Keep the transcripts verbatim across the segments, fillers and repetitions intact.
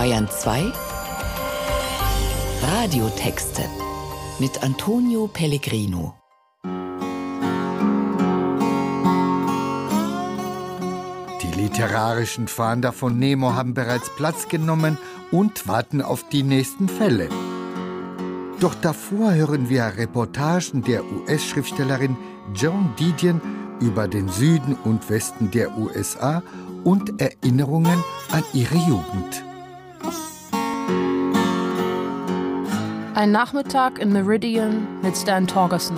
Bayern zwei Radiotexte mit Antonio Pellegrino. Die literarischen Fahnder von Nemo haben bereits Platz genommen und warten auf die nächsten Fälle. Doch davor hören wir Reportagen der U S-Schriftstellerin Joan Didion über den Süden und Westen der U S A und Erinnerungen an ihre Jugend. Ein Nachmittag in Meridian mit Stan Torgerson.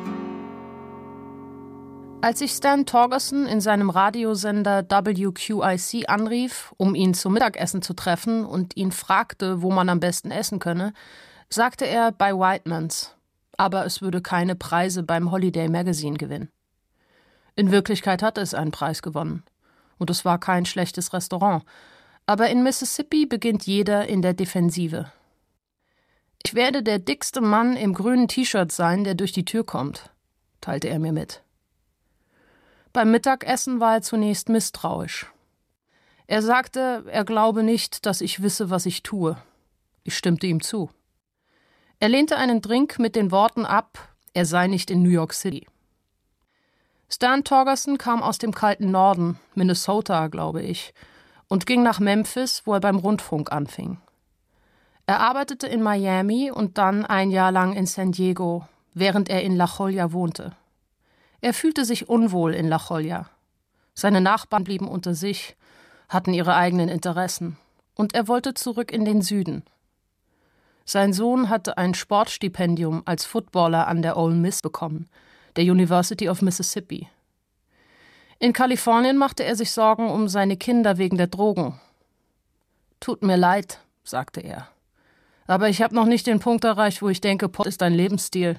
Als ich Stan Torgerson in seinem Radiosender W Q I C anrief, um ihn zum Mittagessen zu treffen und ihn fragte, wo man am besten essen könne, sagte er bei Whitemans, aber es würde keine Preise beim Holiday Magazine gewinnen. In Wirklichkeit hatte es einen Preis gewonnen. Und es war kein schlechtes Restaurant. Aber in Mississippi beginnt jeder in der Defensive. Ich werde der dickste Mann im grünen T-Shirt sein, der durch die Tür kommt, teilte er mir mit. Beim Mittagessen war er zunächst misstrauisch. Er sagte, er glaube nicht, dass ich wisse, was ich tue. Ich stimmte ihm zu. Er lehnte einen Drink mit den Worten ab, er sei nicht in New York City. Stan Torgerson kam aus dem kalten Norden, Minnesota, glaube ich, und ging nach Memphis, wo er beim Rundfunk anfing. Er arbeitete in Miami und dann ein Jahr lang in San Diego, während er in La Jolla wohnte. Er fühlte sich unwohl in La Jolla. Seine Nachbarn blieben unter sich, hatten ihre eigenen Interessen, und er wollte zurück in den Süden. Sein Sohn hatte ein Sportstipendium als Footballer an der Ole Miss bekommen, der University of Mississippi. In Kalifornien machte er sich Sorgen um seine Kinder wegen der Drogen. »Tut mir leid«, sagte er. »Aber ich habe noch nicht den Punkt erreicht, wo ich denke, Pot ist ein Lebensstil.«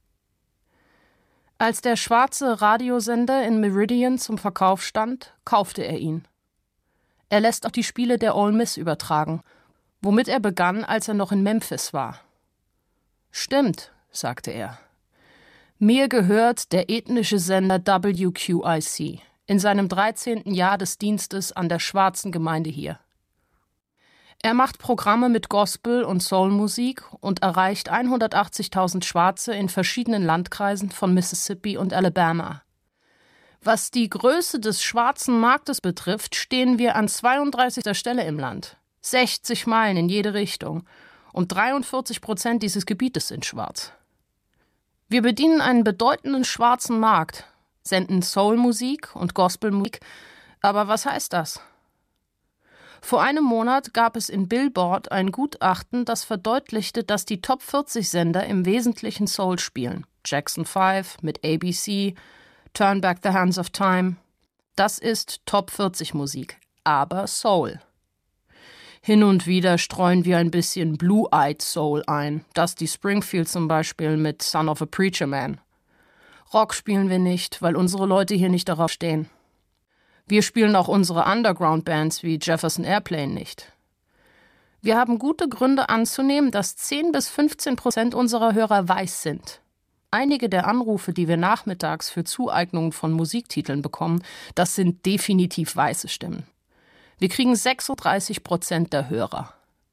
Als der schwarze Radiosender in Meridian zum Verkauf stand, kaufte er ihn. Er lässt auch die Spiele der Ole Miss übertragen, womit er begann, als er noch in Memphis war. »Stimmt«, sagte er. »Mir gehört der ethnische Sender W Q I C in seinem dreizehnten Jahr des Dienstes an der schwarzen Gemeinde hier. Er macht Programme mit Gospel- und Soulmusik und erreicht hundertachtzigtausend Schwarze in verschiedenen Landkreisen von Mississippi und Alabama. Was die Größe des schwarzen Marktes betrifft, stehen wir an zweiunddreißigster Stelle im Land. sechzig Meilen in jede Richtung. Und dreiundvierzig Prozent dieses Gebietes sind schwarz. Wir bedienen einen bedeutenden schwarzen Markt, senden Soulmusik und Gospelmusik. Aber was heißt das? Vor einem Monat gab es in Billboard ein Gutachten, das verdeutlichte, dass die Top vierzig Sender im Wesentlichen Soul spielen. Jackson fünf mit A B C, Turn Back the Hands of Time. Das ist Top vierzig Musik, aber Soul. Hin und wieder streuen wir ein bisschen Blue-Eyed Soul ein. Dusty Springfield zum Beispiel mit Son of a Preacher Man. Rock spielen wir nicht, weil unsere Leute hier nicht darauf stehen. Wir spielen auch unsere Underground-Bands wie Jefferson Airplane nicht. Wir haben gute Gründe anzunehmen, dass zehn bis fünfzehn Prozent unserer Hörer weiß sind. Einige der Anrufe, die wir nachmittags für Zueignungen von Musiktiteln bekommen, das sind definitiv weiße Stimmen. Wir kriegen sechsunddreißig Prozent der Hörer.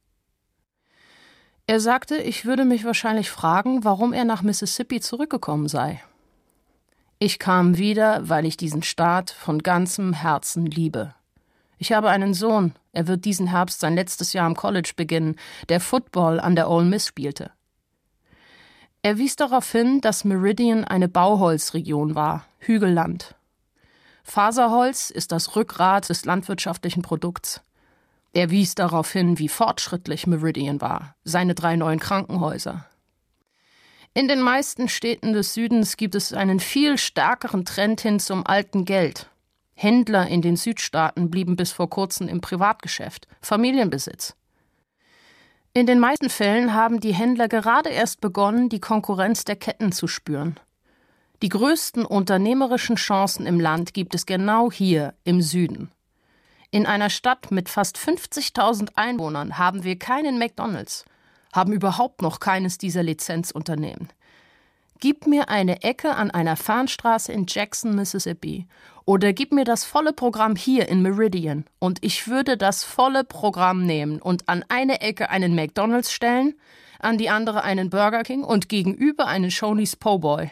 Er sagte, ich würde mich wahrscheinlich fragen, warum er nach Mississippi zurückgekommen sei. Ich kam wieder, weil ich diesen Staat von ganzem Herzen liebe. Ich habe einen Sohn, er wird diesen Herbst sein letztes Jahr am College beginnen, der Football an der Ole Miss spielte. Er wies darauf hin, dass Meridian eine Bauholzregion war, Hügelland. Faserholz ist das Rückgrat des landwirtschaftlichen Produkts. Er wies darauf hin, wie fortschrittlich Meridian war, seine drei neuen Krankenhäuser. In den meisten Städten des Südens gibt es einen viel stärkeren Trend hin zum alten Geld. Händler in den Südstaaten blieben bis vor kurzem im Privatgeschäft, Familienbesitz. In den meisten Fällen haben die Händler gerade erst begonnen, die Konkurrenz der Ketten zu spüren. Die größten unternehmerischen Chancen im Land gibt es genau hier im Süden. In einer Stadt mit fast fünfzigtausend Einwohnern haben wir keinen McDonald's, haben überhaupt noch keines dieser Lizenzunternehmen. Gib mir eine Ecke an einer Fernstraße in Jackson, Mississippi. Oder gib mir das volle Programm hier in Meridian. Und ich würde das volle Programm nehmen und an eine Ecke einen McDonald's stellen, an die andere einen Burger King und gegenüber einen Shoney's Po' Boy.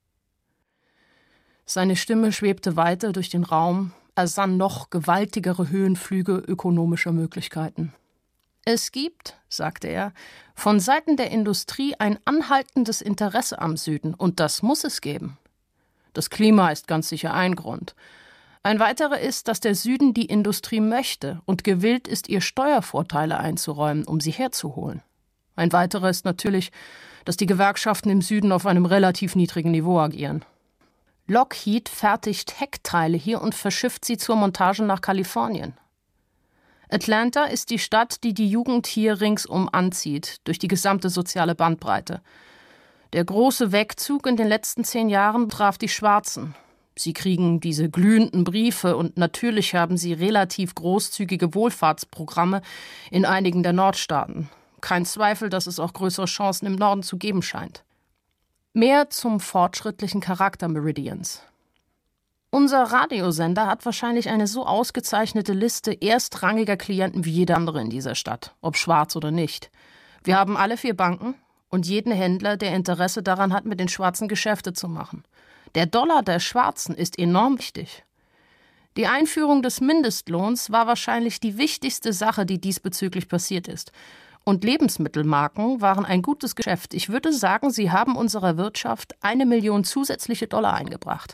Seine Stimme schwebte weiter durch den Raum, ersann noch gewaltigere Höhenflüge ökonomischer Möglichkeiten. Es gibt, sagte er, von Seiten der Industrie ein anhaltendes Interesse am Süden, und das muss es geben. Das Klima ist ganz sicher ein Grund. Ein weiterer ist, dass der Süden die Industrie möchte und gewillt ist, ihr Steuervorteile einzuräumen, um sie herzuholen. Ein weiterer ist natürlich, dass die Gewerkschaften im Süden auf einem relativ niedrigen Niveau agieren. Lockheed fertigt Heckteile hier und verschifft sie zur Montage nach Kalifornien. Atlanta ist die Stadt, die die Jugend hier ringsum anzieht, durch die gesamte soziale Bandbreite. Der große Wegzug in den letzten zehn Jahren traf die Schwarzen. Sie kriegen diese glühenden Briefe und natürlich haben sie relativ großzügige Wohlfahrtsprogramme in einigen der Nordstaaten. Kein Zweifel, dass es auch größere Chancen im Norden zu geben scheint. Mehr zum fortschrittlichen Charakter Meridians. Unser Radiosender hat wahrscheinlich eine so ausgezeichnete Liste erstrangiger Klienten wie jeder andere in dieser Stadt, ob schwarz oder nicht. Wir haben alle vier Banken und jeden Händler, der Interesse daran hat, mit den Schwarzen Geschäfte zu machen. Der Dollar der Schwarzen ist enorm wichtig. Die Einführung des Mindestlohns war wahrscheinlich die wichtigste Sache, die diesbezüglich passiert ist. Und Lebensmittelmarken waren ein gutes Geschäft. Ich würde sagen, sie haben unserer Wirtschaft eine Million zusätzliche Dollar eingebracht.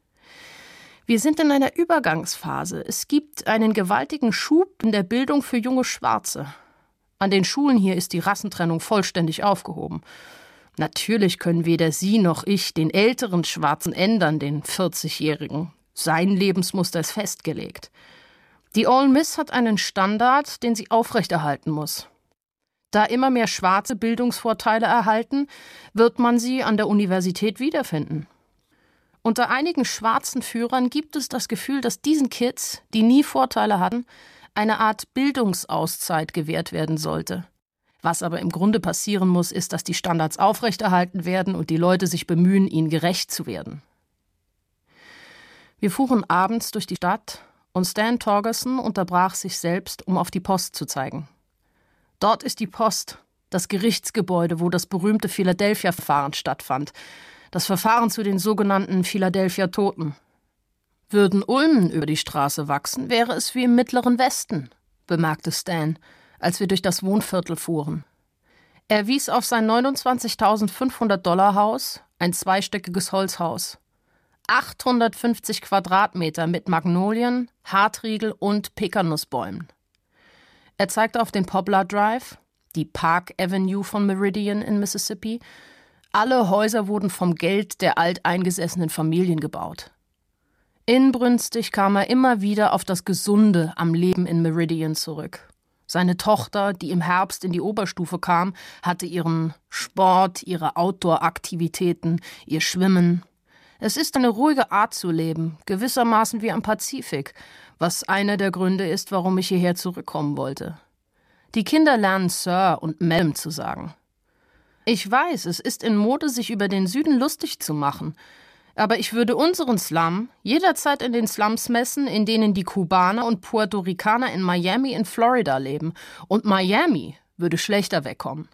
Wir sind in einer Übergangsphase. Es gibt einen gewaltigen Schub in der Bildung für junge Schwarze. An den Schulen hier ist die Rassentrennung vollständig aufgehoben. Natürlich können weder Sie noch ich den älteren Schwarzen ändern, den vierzigjährigen. Sein Lebensmuster ist festgelegt. Die Ole Miss hat einen Standard, den sie aufrechterhalten muss. Da immer mehr Schwarze Bildungsvorteile erhalten, wird man sie an der Universität wiederfinden. Unter einigen schwarzen Führern gibt es das Gefühl, dass diesen Kids, die nie Vorteile hatten, eine Art Bildungsauszeit gewährt werden sollte. Was aber im Grunde passieren muss, ist, dass die Standards aufrechterhalten werden und die Leute sich bemühen, ihnen gerecht zu werden. Wir fuhren abends durch die Stadt und Stan Torgerson unterbrach sich selbst, um auf die Post zu zeigen. Dort ist die Post, das Gerichtsgebäude, wo das berühmte Philadelphia-Verfahren stattfand. Das Verfahren zu den sogenannten Philadelphia-Toten. Würden Ulmen über die Straße wachsen, wäre es wie im Mittleren Westen, bemerkte Stan, als wir durch das Wohnviertel fuhren. Er wies auf sein neunundzwanzigtausendfünfhundert Dollar Haus, ein zweistöckiges Holzhaus. achthundertfünfzig Quadratmeter mit Magnolien, Hartriegel und Pekanussbäumen. Er zeigte auf den Poplar Drive, die Park Avenue von Meridian in Mississippi. Alle Häuser wurden vom Geld der alteingesessenen Familien gebaut. Inbrünstig kam er immer wieder auf das Gesunde am Leben in Meridian zurück. Seine Tochter, die im Herbst in die Oberstufe kam, hatte ihren Sport, ihre Outdoor-Aktivitäten, ihr Schwimmen. Es ist eine ruhige Art zu leben, gewissermaßen wie am Pazifik, was einer der Gründe ist, warum ich hierher zurückkommen wollte. Die Kinder lernen Sir und Ma'am zu sagen. Ich weiß, es ist in Mode, sich über den Süden lustig zu machen, aber ich würde unseren Slum jederzeit in den Slums messen, in denen die Kubaner und Puerto Ricaner in Miami in Florida leben, und Miami würde schlechter wegkommen.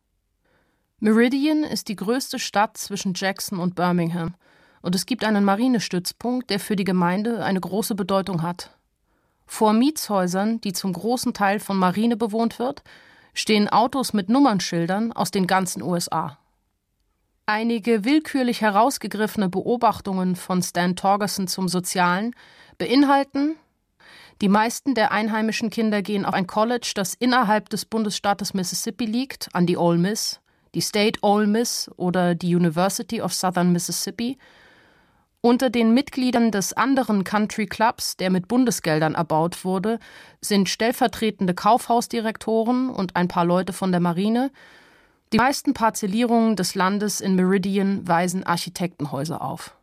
Meridian ist die größte Stadt zwischen Jackson und Birmingham. Und es gibt einen Marinestützpunkt, der für die Gemeinde eine große Bedeutung hat. Vor Mietshäusern, die zum großen Teil von Marine bewohnt wird, stehen Autos mit Nummernschildern aus den ganzen U S A. Einige willkürlich herausgegriffene Beobachtungen von Stan Torgerson zum Sozialen beinhalten: Die meisten der einheimischen Kinder gehen auf ein College, das innerhalb des Bundesstaates Mississippi liegt, an die Ole Miss, die State Ole Miss oder die University of Southern Mississippi. Unter den Mitgliedern des anderen Country Clubs, der mit Bundesgeldern erbaut wurde, sind stellvertretende Kaufhausdirektoren und ein paar Leute von der Marine. Die meisten Parzellierungen des Landes in Meridian weisen Architektenhäuser auf.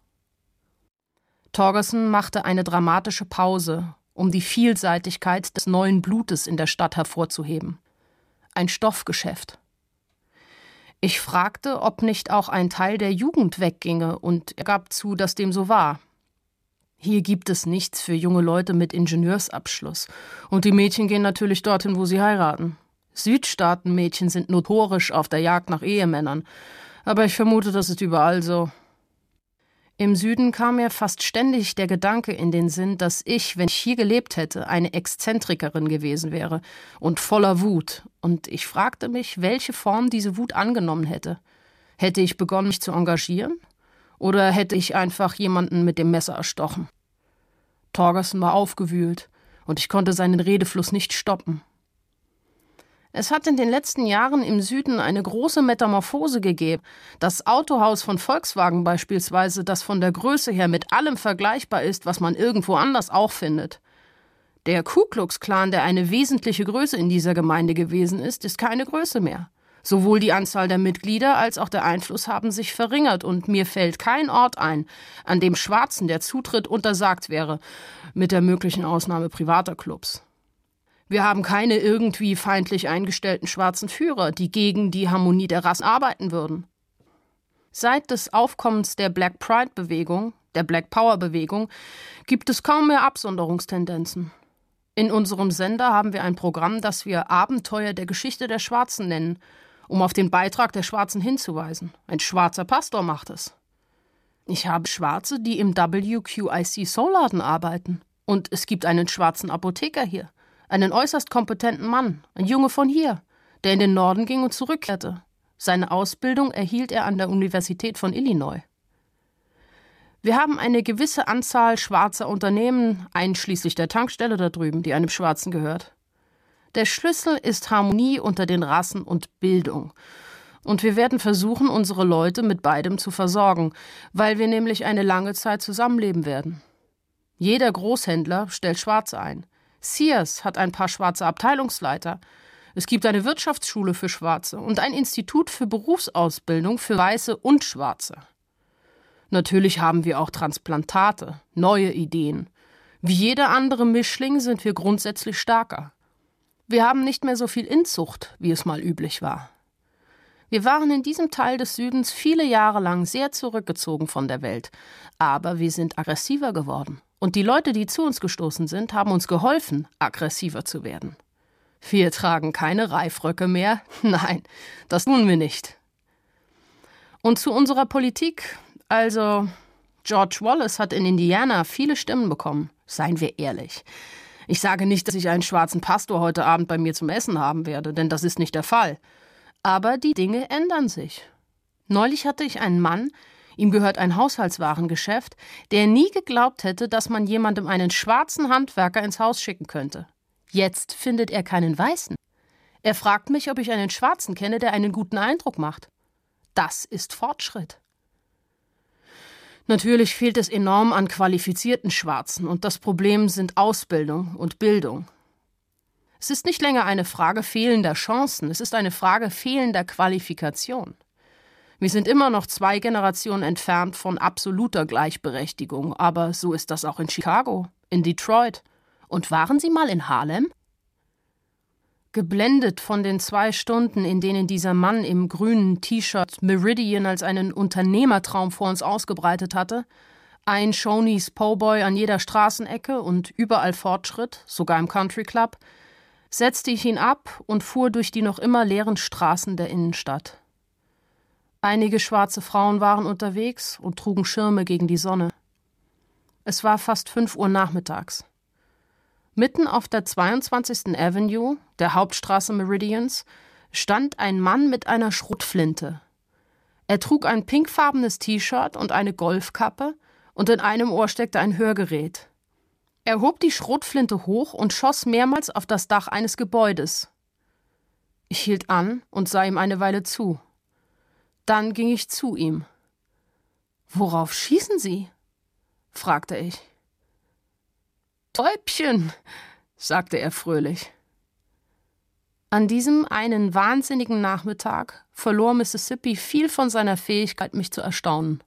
Torgerson machte eine dramatische Pause, um die Vielseitigkeit des neuen Blutes in der Stadt hervorzuheben. Ein Stoffgeschäft. Ich fragte, ob nicht auch ein Teil der Jugend wegginge, und er gab zu, dass dem so war. Hier gibt es nichts für junge Leute mit Ingenieursabschluss. Und die Mädchen gehen natürlich dorthin, wo sie heiraten. Südstaatenmädchen sind notorisch auf der Jagd nach Ehemännern. Aber ich vermute, das ist überall so. Im Süden kam mir fast ständig der Gedanke in den Sinn, dass ich, wenn ich hier gelebt hätte, eine Exzentrikerin gewesen wäre und voller Wut. Und ich fragte mich, welche Form diese Wut angenommen hätte. Hätte ich begonnen, mich zu engagieren? Oder hätte ich einfach jemanden mit dem Messer erstochen? Torgerson war aufgewühlt, und ich konnte seinen Redefluss nicht stoppen. Es hat in den letzten Jahren im Süden eine große Metamorphose gegeben. Das Autohaus von Volkswagen beispielsweise, das von der Größe her mit allem vergleichbar ist, was man irgendwo anders auch findet. Der Ku Klux Klan, der eine wesentliche Größe in dieser Gemeinde gewesen ist, ist keine Größe mehr. Sowohl die Anzahl der Mitglieder als auch der Einfluss haben sich verringert, und mir fällt kein Ort ein, an dem Schwarzen der Zutritt untersagt wäre, mit der möglichen Ausnahme privater Clubs. Wir haben keine irgendwie feindlich eingestellten schwarzen Führer, die gegen die Harmonie der Rassen arbeiten würden. Seit des Aufkommens der Black Pride-Bewegung, der Black Power-Bewegung, gibt es kaum mehr Absonderungstendenzen. In unserem Sender haben wir ein Programm, das wir Abenteuer der Geschichte der Schwarzen nennen, um auf den Beitrag der Schwarzen hinzuweisen. Ein schwarzer Pastor macht es. Ich habe Schwarze, die im W Q I C-Soulladen arbeiten. Und es gibt einen schwarzen Apotheker hier. Einen äußerst kompetenten Mann, ein Junge von hier, der in den Norden ging und zurückkehrte. Seine Ausbildung erhielt er an der Universität von Illinois. Wir haben eine gewisse Anzahl schwarzer Unternehmen, einschließlich der Tankstelle da drüben, die einem Schwarzen gehört. Der Schlüssel ist Harmonie unter den Rassen und Bildung. Und wir werden versuchen, unsere Leute mit beidem zu versorgen, weil wir nämlich eine lange Zeit zusammenleben werden. Jeder Großhändler stellt Schwarze ein. Sears hat ein paar schwarze Abteilungsleiter. Es gibt eine Wirtschaftsschule für Schwarze und ein Institut für Berufsausbildung für Weiße und Schwarze. Natürlich haben wir auch Transplantate, neue Ideen. Wie jeder andere Mischling sind wir grundsätzlich stärker. Wir haben nicht mehr so viel Inzucht, wie es mal üblich war. Wir waren in diesem Teil des Südens viele Jahre lang sehr zurückgezogen von der Welt, aber wir sind aggressiver geworden. Und die Leute, die zu uns gestoßen sind, haben uns geholfen, aggressiver zu werden. Wir tragen keine Reifröcke mehr. Nein, das tun wir nicht. Und zu unserer Politik, also George Wallace hat in Indiana viele Stimmen bekommen. Seien wir ehrlich. Ich sage nicht, dass ich einen schwarzen Pastor heute Abend bei mir zum Essen haben werde, denn das ist nicht der Fall. Aber die Dinge ändern sich. Neulich hatte ich einen Mann, ihm gehört ein Haushaltswarengeschäft, der nie geglaubt hätte, dass man jemandem einen schwarzen Handwerker ins Haus schicken könnte. Jetzt findet er keinen Weißen. Er fragt mich, ob ich einen Schwarzen kenne, der einen guten Eindruck macht. Das ist Fortschritt. Natürlich fehlt es enorm an qualifizierten Schwarzen, und das Problem sind Ausbildung und Bildung. Es ist nicht länger eine Frage fehlender Chancen, es ist eine Frage fehlender Qualifikation. Wir sind immer noch zwei Generationen entfernt von absoluter Gleichberechtigung, aber so ist das auch in Chicago, in Detroit. Und waren Sie mal in Harlem? Geblendet von den zwei Stunden, in denen dieser Mann im grünen T-Shirt Meridian als einen Unternehmertraum vor uns ausgebreitet hatte, ein Shoney's Po-Boy an jeder Straßenecke und überall Fortschritt, sogar im Country Club, setzte ich ihn ab und fuhr durch die noch immer leeren Straßen der Innenstadt. Einige schwarze Frauen waren unterwegs und trugen Schirme gegen die Sonne. Es war fast fünf Uhr nachmittags. Mitten auf der zweiundzwanzigsten Avenue, der Hauptstraße Meridians, stand ein Mann mit einer Schrotflinte. Er trug ein pinkfarbenes T-Shirt und eine Golfkappe, und in einem Ohr steckte ein Hörgerät. Er hob die Schrotflinte hoch und schoss mehrmals auf das Dach eines Gebäudes. Ich hielt an und sah ihm eine Weile zu. Dann ging ich zu ihm. »Worauf schießen Sie?« fragte ich. »Täubchen«, sagte er fröhlich. An diesem einen wahnsinnigen Nachmittag verlor Mississippi viel von seiner Fähigkeit, mich zu erstaunen.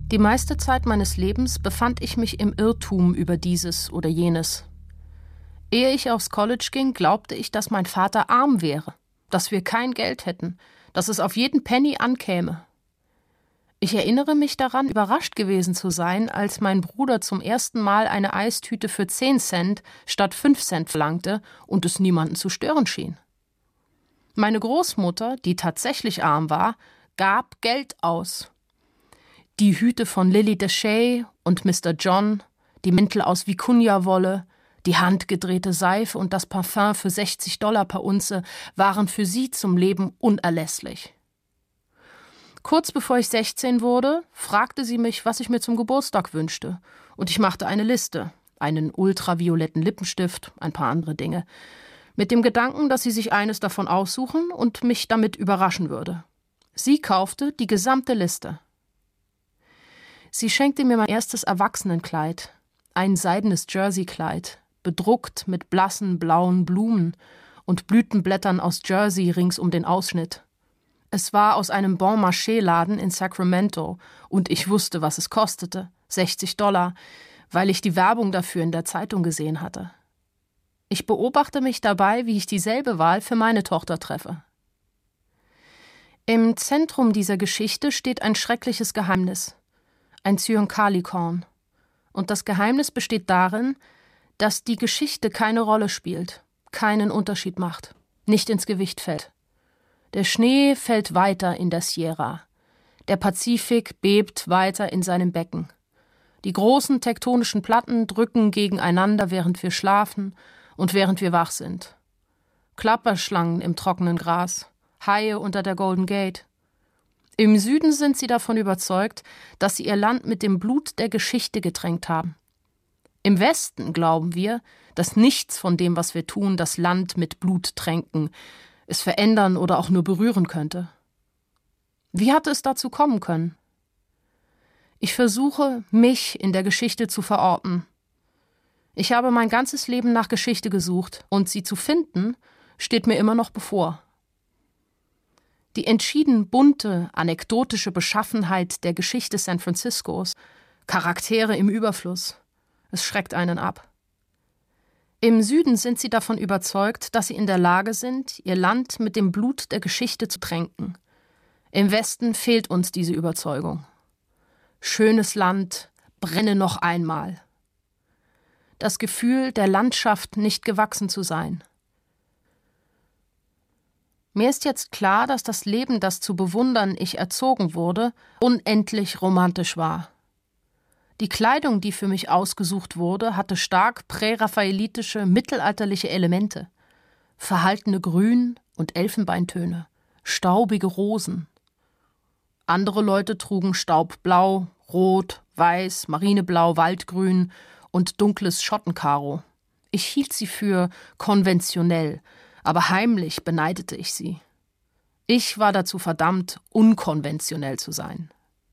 Die meiste Zeit meines Lebens befand ich mich im Irrtum über dieses oder jenes. Ehe ich aufs College ging, glaubte ich, dass mein Vater arm wäre, dass wir kein Geld hätten, dass es auf jeden Penny ankäme. Ich erinnere mich daran, überrascht gewesen zu sein, als mein Bruder zum ersten Mal eine Eistüte für zehn Cent statt fünf Cent verlangte und es niemanden zu stören schien. Meine Großmutter, die tatsächlich arm war, gab Geld aus. Die Hüte von Lily Deshay und Mister John, die Mäntel aus Vicuña-Wolle, die handgedrehte Seife und das Parfum für sechzig Dollar per Unze waren für sie zum Leben unerlässlich. Kurz bevor ich sechzehn wurde, fragte sie mich, was ich mir zum Geburtstag wünschte, und ich machte eine Liste, einen ultravioletten Lippenstift, ein paar andere Dinge, mit dem Gedanken, dass sie sich eines davon aussuchen und mich damit überraschen würde. Sie kaufte die gesamte Liste. Sie schenkte mir mein erstes Erwachsenenkleid, ein seidenes Jersey-Kleid, bedruckt mit blassen blauen Blumen und Blütenblättern aus Jersey rings um den Ausschnitt. Es war aus einem Bon-Marché-Laden in Sacramento und ich wusste, was es kostete, sechzig Dollar, weil ich die Werbung dafür in der Zeitung gesehen hatte. Ich beobachte mich dabei, wie ich dieselbe Wahl für meine Tochter treffe. Im Zentrum dieser Geschichte steht ein schreckliches Geheimnis, ein Zyankali-Korn. Und das Geheimnis besteht darin, dass die Geschichte keine Rolle spielt, keinen Unterschied macht, nicht ins Gewicht fällt. Der Schnee fällt weiter in der Sierra. Der Pazifik bebt weiter in seinem Becken. Die großen tektonischen Platten drücken gegeneinander, während wir schlafen und während wir wach sind. Klapperschlangen im trockenen Gras, Haie unter der Golden Gate. Im Süden sind sie davon überzeugt, dass sie ihr Land mit dem Blut der Geschichte getränkt haben. Im Westen glauben wir, dass nichts von dem, was wir tun, das Land mit Blut tränken, es verändern oder auch nur berühren könnte. Wie hatte es dazu kommen können? Ich versuche, mich in der Geschichte zu verorten. Ich habe mein ganzes Leben nach Geschichte gesucht und sie zu finden, steht mir immer noch bevor. Die entschieden bunte, anekdotische Beschaffenheit der Geschichte San Franciscos, Charaktere im Überfluss, es schreckt einen ab. Im Süden sind sie davon überzeugt, dass sie in der Lage sind, ihr Land mit dem Blut der Geschichte zu tränken. Im Westen fehlt uns diese Überzeugung. Schönes Land, brenne noch einmal. Das Gefühl, der Landschaft nicht gewachsen zu sein. Mir ist jetzt klar, dass das Leben, das zu bewundern ich erzogen wurde, unendlich romantisch war. Die Kleidung, die für mich ausgesucht wurde, hatte stark präraphaelitische, mittelalterliche Elemente. Verhaltene Grün- und Elfenbeintöne, staubige Rosen. Andere Leute trugen Staubblau, Rot, Weiß, Marineblau, Waldgrün und dunkles Schottenkaro. Ich hielt sie für konventionell, aber heimlich beneidete ich sie. Ich war dazu verdammt, unkonventionell zu sein.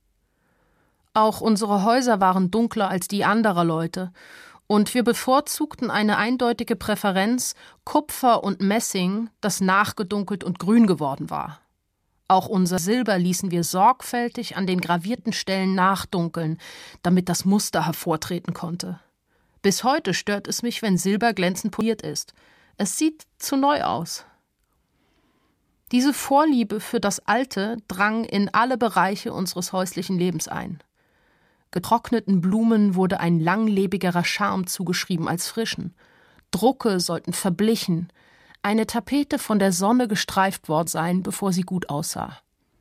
Auch unsere Häuser waren dunkler als die anderer Leute, und wir bevorzugten eine eindeutige Präferenz, Kupfer und Messing, das nachgedunkelt und grün geworden war. Auch unser Silber ließen wir sorgfältig an den gravierten Stellen nachdunkeln, damit das Muster hervortreten konnte. Bis heute stört es mich, wenn Silber glänzend poliert ist. Es sieht zu neu aus. Diese Vorliebe für das Alte drang in alle Bereiche unseres häuslichen Lebens ein. Getrockneten Blumen wurde ein langlebigerer Charme zugeschrieben als frischen. Drucke sollten verblichen, eine Tapete von der Sonne gestreift worden sein, bevor sie gut aussah.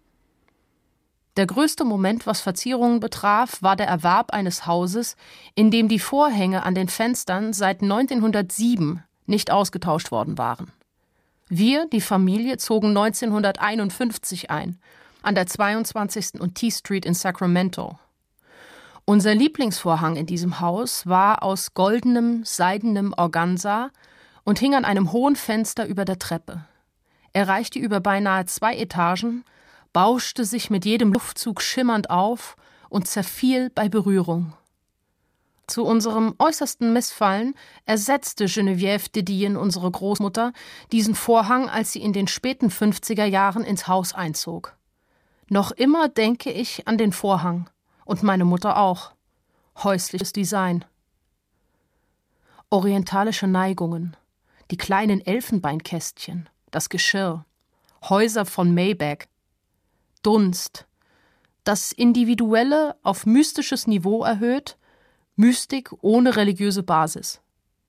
Der größte Moment, was Verzierungen betraf, war der Erwerb eines Hauses, in dem die Vorhänge an den Fenstern seit neunzehnhundertsieben nicht ausgetauscht worden waren. Wir, die Familie, zogen neunzehnhunderteinundfünfzig ein, an der zweiundzwanzigsten und T Street in Sacramento. Unser Lieblingsvorhang in diesem Haus war aus goldenem, seidenem Organza und hing an einem hohen Fenster über der Treppe. Er reichte über beinahe zwei Etagen, bauschte sich mit jedem Luftzug schimmernd auf und zerfiel bei Berührung. Zu unserem äußersten Missfallen ersetzte Geneviève Didion, unsere Großmutter, diesen Vorhang, als sie in den späten fünfziger Jahren ins Haus einzog. Noch immer denke ich an den Vorhang, Und meine Mutter auch. Häusliches Design. Orientalische Neigungen, die kleinen Elfenbeinkästchen, das Geschirr, Häuser von Maybach, Dunst, das Individuelle auf mystisches Niveau erhöht, Mystik ohne religiöse Basis.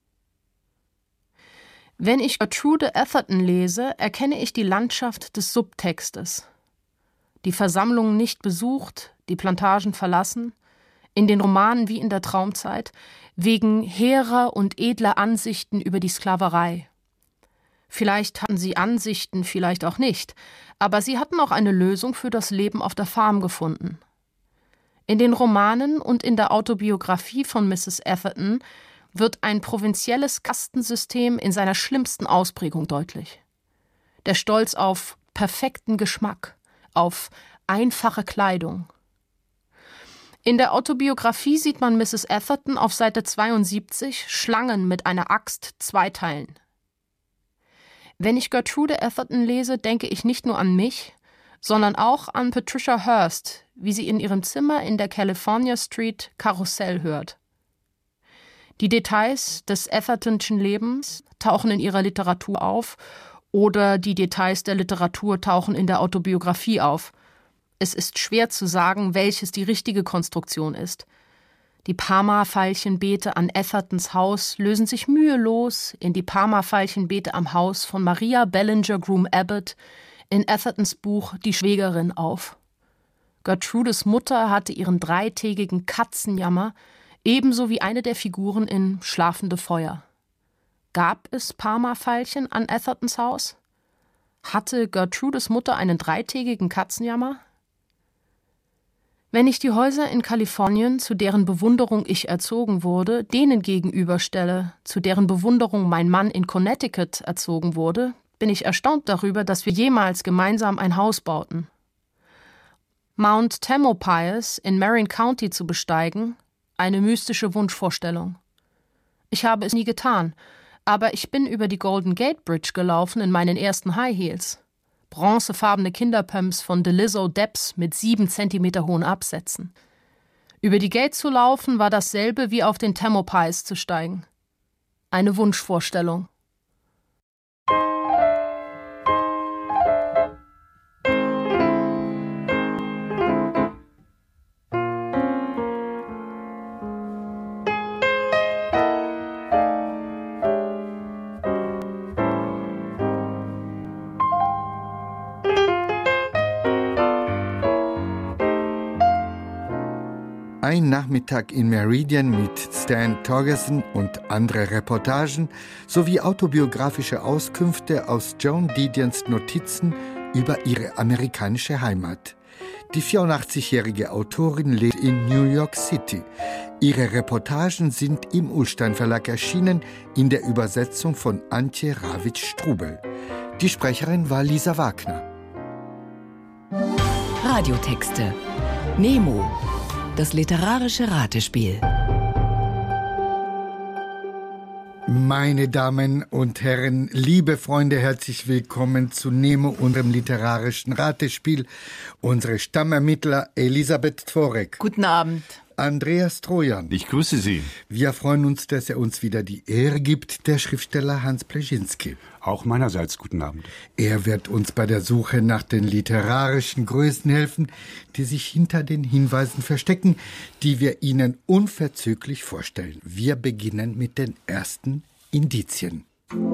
Wenn ich Gertrude Atherton lese, erkenne ich die Landschaft des Subtextes. Die Versammlungen nicht besucht, die Plantagen verlassen, in den Romanen wie in der Traumzeit, wegen hehrer und edler Ansichten über die Sklaverei. Vielleicht hatten sie Ansichten, vielleicht auch nicht, aber sie hatten auch eine Lösung für das Leben auf der Farm gefunden. In den Romanen und in der Autobiografie von Misses Atherton wird ein provinzielles Kastensystem in seiner schlimmsten Ausprägung deutlich. Der Stolz auf perfekten Geschmack, auf einfache Kleidung. In der Autobiografie sieht man Misses Atherton auf Seite zweiundsiebzig Schlangen mit einer Axt zweiteilen. Wenn ich Gertrude Atherton lese, denke ich nicht nur an mich, sondern auch an Patricia Hearst, wie sie in ihrem Zimmer in der California Street Karussell hört. Die Details des Athertonschen Lebens tauchen in ihrer Literatur auf oder die Details der Literatur tauchen in der Autobiografie auf. Es ist schwer zu sagen, welches die richtige Konstruktion ist. Die Parma-Veilchenbeete an Athertons Haus lösen sich mühelos in die Parma-Veilchenbeete am Haus von Maria Bellinger Groom Abbott in Athertons Buch Die Schwägerin auf. Gertrudes Mutter hatte ihren dreitägigen Katzenjammer, ebenso wie eine der Figuren in Schlafende Feuer. Gab es Parma-Veilchen an Athertons Haus? Hatte Gertrudes Mutter einen dreitägigen Katzenjammer? Wenn ich die Häuser in Kalifornien, zu deren Bewunderung ich erzogen wurde, denen gegenüberstelle, zu deren Bewunderung mein Mann in Connecticut erzogen wurde, bin ich erstaunt darüber, dass wir jemals gemeinsam ein Haus bauten. Mount Tamalpais in Marin County zu besteigen, eine mystische Wunschvorstellung. Ich habe es nie getan, aber ich bin über die Golden Gate Bridge gelaufen in meinen ersten High Heels. Bronzefarbene Kinderpumps von DeLizzo Depps mit sieben Zentimeter hohen Absätzen. Über die Gate zu laufen war dasselbe wie auf den Tamalpais zu steigen. Eine Wunschvorstellung. Ein Nachmittag in Meridian mit Stan Torgerson und andere Reportagen sowie autobiografische Auskünfte aus Joan Didions Notizen über ihre amerikanische Heimat. Die vierundachtzigjährige Autorin lebt in New York City. Ihre Reportagen sind im Ullstein Verlag erschienen in der Übersetzung von Antje Rawitsch-Strubel. Die Sprecherin war Lisa Wagner. Radiotexte. Nemo. Das literarische Ratespiel. Meine Damen und Herren, liebe Freunde, herzlich willkommen zu Nemo, unserem literarischen Ratespiel. Unsere Stammermittler Elisabeth Tworek. Guten Abend. Andreas Trojan. Ich grüße Sie. Wir freuen uns, dass er uns wieder die Ehre gibt, der Schriftsteller Hans Pleschinski. Auch meinerseits guten Abend. Er wird uns bei der Suche nach den literarischen Größen helfen, die sich hinter den Hinweisen verstecken, die wir Ihnen unverzüglich vorstellen. Wir beginnen mit den ersten Indizien.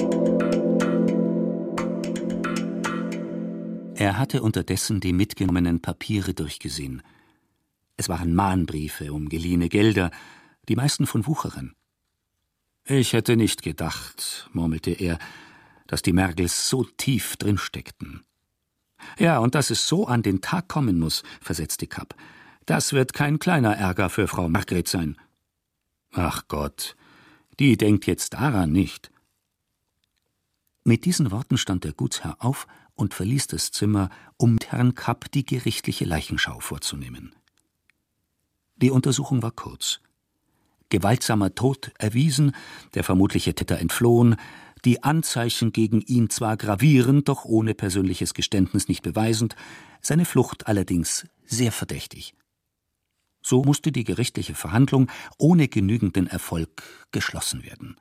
Er hatte unterdessen die mitgenommenen Papiere durchgesehen. Es waren Mahnbriefe um geliehene Gelder, die meisten von Wucherern. »Ich hätte nicht gedacht«, murmelte er, »dass die Mergels so tief drinsteckten.« »Ja, und dass es so an den Tag kommen muss«, versetzte Kapp. »Das wird kein kleiner Ärger für Frau Margret sein.« »Ach Gott, die denkt jetzt daran nicht.« Mit diesen Worten stand der Gutsherr auf und verließ das Zimmer, um mit Herrn Kapp die gerichtliche Leichenschau vorzunehmen. Die Untersuchung war kurz. Gewaltsamer Tod erwiesen, der vermutliche Täter entflohen, die Anzeichen gegen ihn zwar gravierend, doch ohne persönliches Geständnis nicht beweisend, seine Flucht allerdings sehr verdächtig. So musste die gerichtliche Verhandlung ohne genügenden Erfolg geschlossen werden.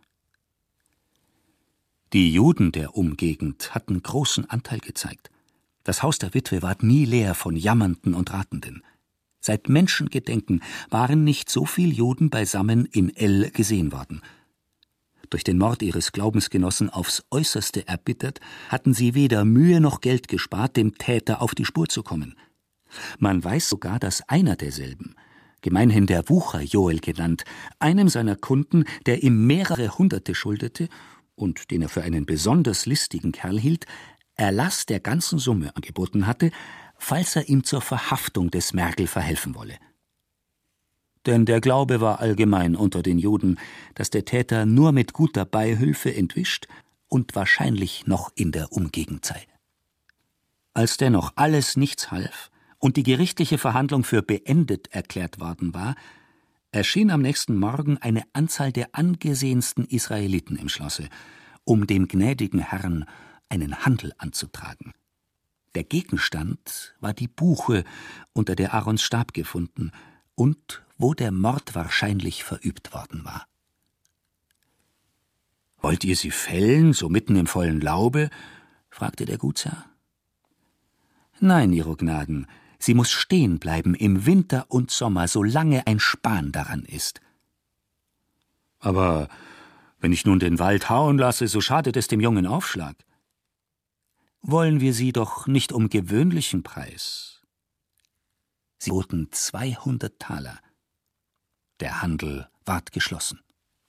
Die Juden der Umgegend hatten großen Anteil gezeigt. Das Haus der Witwe ward nie leer von Jammernden und Ratenden. Seit Menschengedenken waren nicht so viel Juden beisammen in El gesehen worden. Durch den Mord ihres Glaubensgenossen aufs Äußerste erbittert, hatten sie weder Mühe noch Geld gespart, dem Täter auf die Spur zu kommen. Man weiß sogar, dass einer derselben, gemeinhin der Wucher Joel genannt, einem seiner Kunden, der ihm mehrere Hunderte schuldete und den er für einen besonders listigen Kerl hielt, Erlass der ganzen Summe angeboten hatte, falls er ihm zur Verhaftung des Mergel verhelfen wolle. Denn der Glaube war allgemein unter den Juden, dass der Täter nur mit guter Beihilfe entwischt und wahrscheinlich noch in der Umgegend sei. Als dennoch alles nichts half und die gerichtliche Verhandlung für beendet erklärt worden war, erschien am nächsten Morgen eine Anzahl der angesehensten Israeliten im Schlosse, um dem gnädigen Herrn einen Handel anzutragen. Der Gegenstand war die Buche, unter der Aarons Stab gefunden und wo der Mord wahrscheinlich verübt worden war. »Wollt ihr sie fällen, so mitten im vollen Laube?« fragte der Gutsherr. »Nein, Ihro Gnaden, sie muß stehen bleiben im Winter und Sommer, solange ein Span daran ist.« »Aber wenn ich nun den Wald hauen lasse, so schadet es dem jungen Aufschlag.« »Wollen wir sie doch nicht um gewöhnlichen Preis?« Sie boten zweihundert Taler. Der Handel ward geschlossen.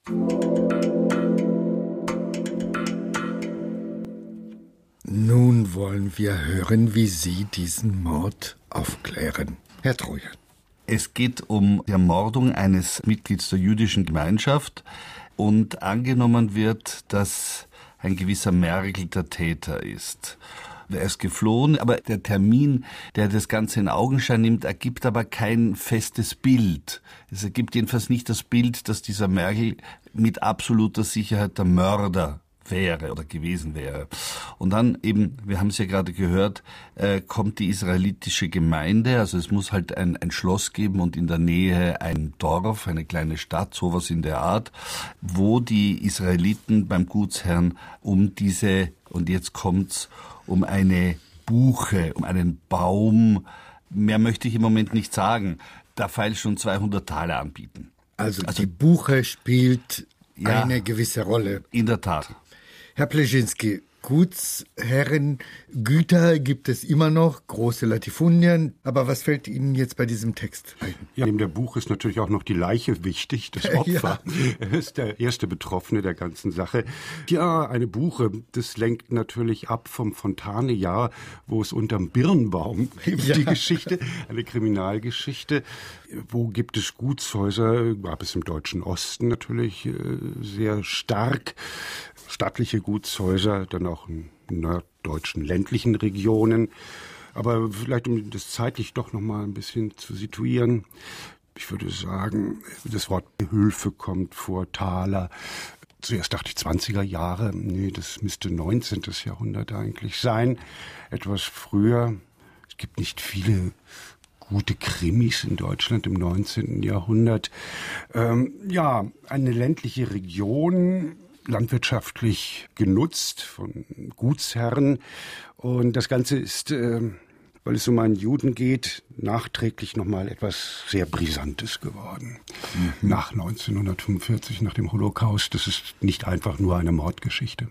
Nun wollen wir hören, wie Sie diesen Mord aufklären. Herr Trojan. Es geht um die Ermordung eines Mitglieds der jüdischen Gemeinschaft und angenommen wird, dass ein gewisser Mergel der Täter ist. Er ist geflohen, aber der Termin, der das Ganze in Augenschein nimmt, ergibt aber kein festes Bild. Es ergibt jedenfalls nicht das Bild, dass dieser Mergel mit absoluter Sicherheit der Mörder wäre oder gewesen wäre. Und dann eben, wir haben es ja gerade gehört, äh, kommt die israelitische Gemeinde, also es muss halt ein, ein Schloss geben und in der Nähe ein Dorf, eine kleine Stadt, sowas in der Art, wo die Israeliten beim Gutsherrn um diese, und jetzt kommt's, um eine Buche, um einen Baum, mehr möchte ich im Moment nicht sagen, da feil schon zweihundert Taler anbieten. Also, Also die Buche spielt ja, eine gewisse Rolle. In der Tat. Herr Pleschinski, Gutsherren, Güter gibt es immer noch, große Latifundien. Aber was fällt Ihnen jetzt bei diesem Text ein? Ja, neben der Buch ist natürlich auch noch die Leiche wichtig, das Opfer. Ja. Er ist der erste Betroffene der ganzen Sache. Ja, eine Buche, das lenkt natürlich ab vom Fontanejahr, wo es unterm Birnbaum gibt, ja. Die Geschichte, eine Kriminalgeschichte. Wo gibt es Gutshäuser? Gab es im deutschen Osten natürlich sehr stark. Stattliche Gutshäuser, dann auch in norddeutschen ländlichen Regionen. Aber vielleicht, um das zeitlich doch noch mal ein bisschen zu situieren, ich würde sagen, das Wort Hilfe kommt vor Taler. Zuerst dachte ich zwanziger Jahre, nee, das müsste neunzehnten Jahrhundert eigentlich sein, etwas früher. Es gibt nicht viele gute Krimis in Deutschland im neunzehnten Jahrhundert. Ähm, ja, eine ländliche Region, landwirtschaftlich genutzt von Gutsherren. Und das Ganze ist, äh, weil es um einen Juden geht, nachträglich nochmal etwas sehr Brisantes geworden. Mhm. Nach neunzehnhundertfünfundvierzig, nach dem Holocaust. Das ist nicht einfach nur eine Mordgeschichte.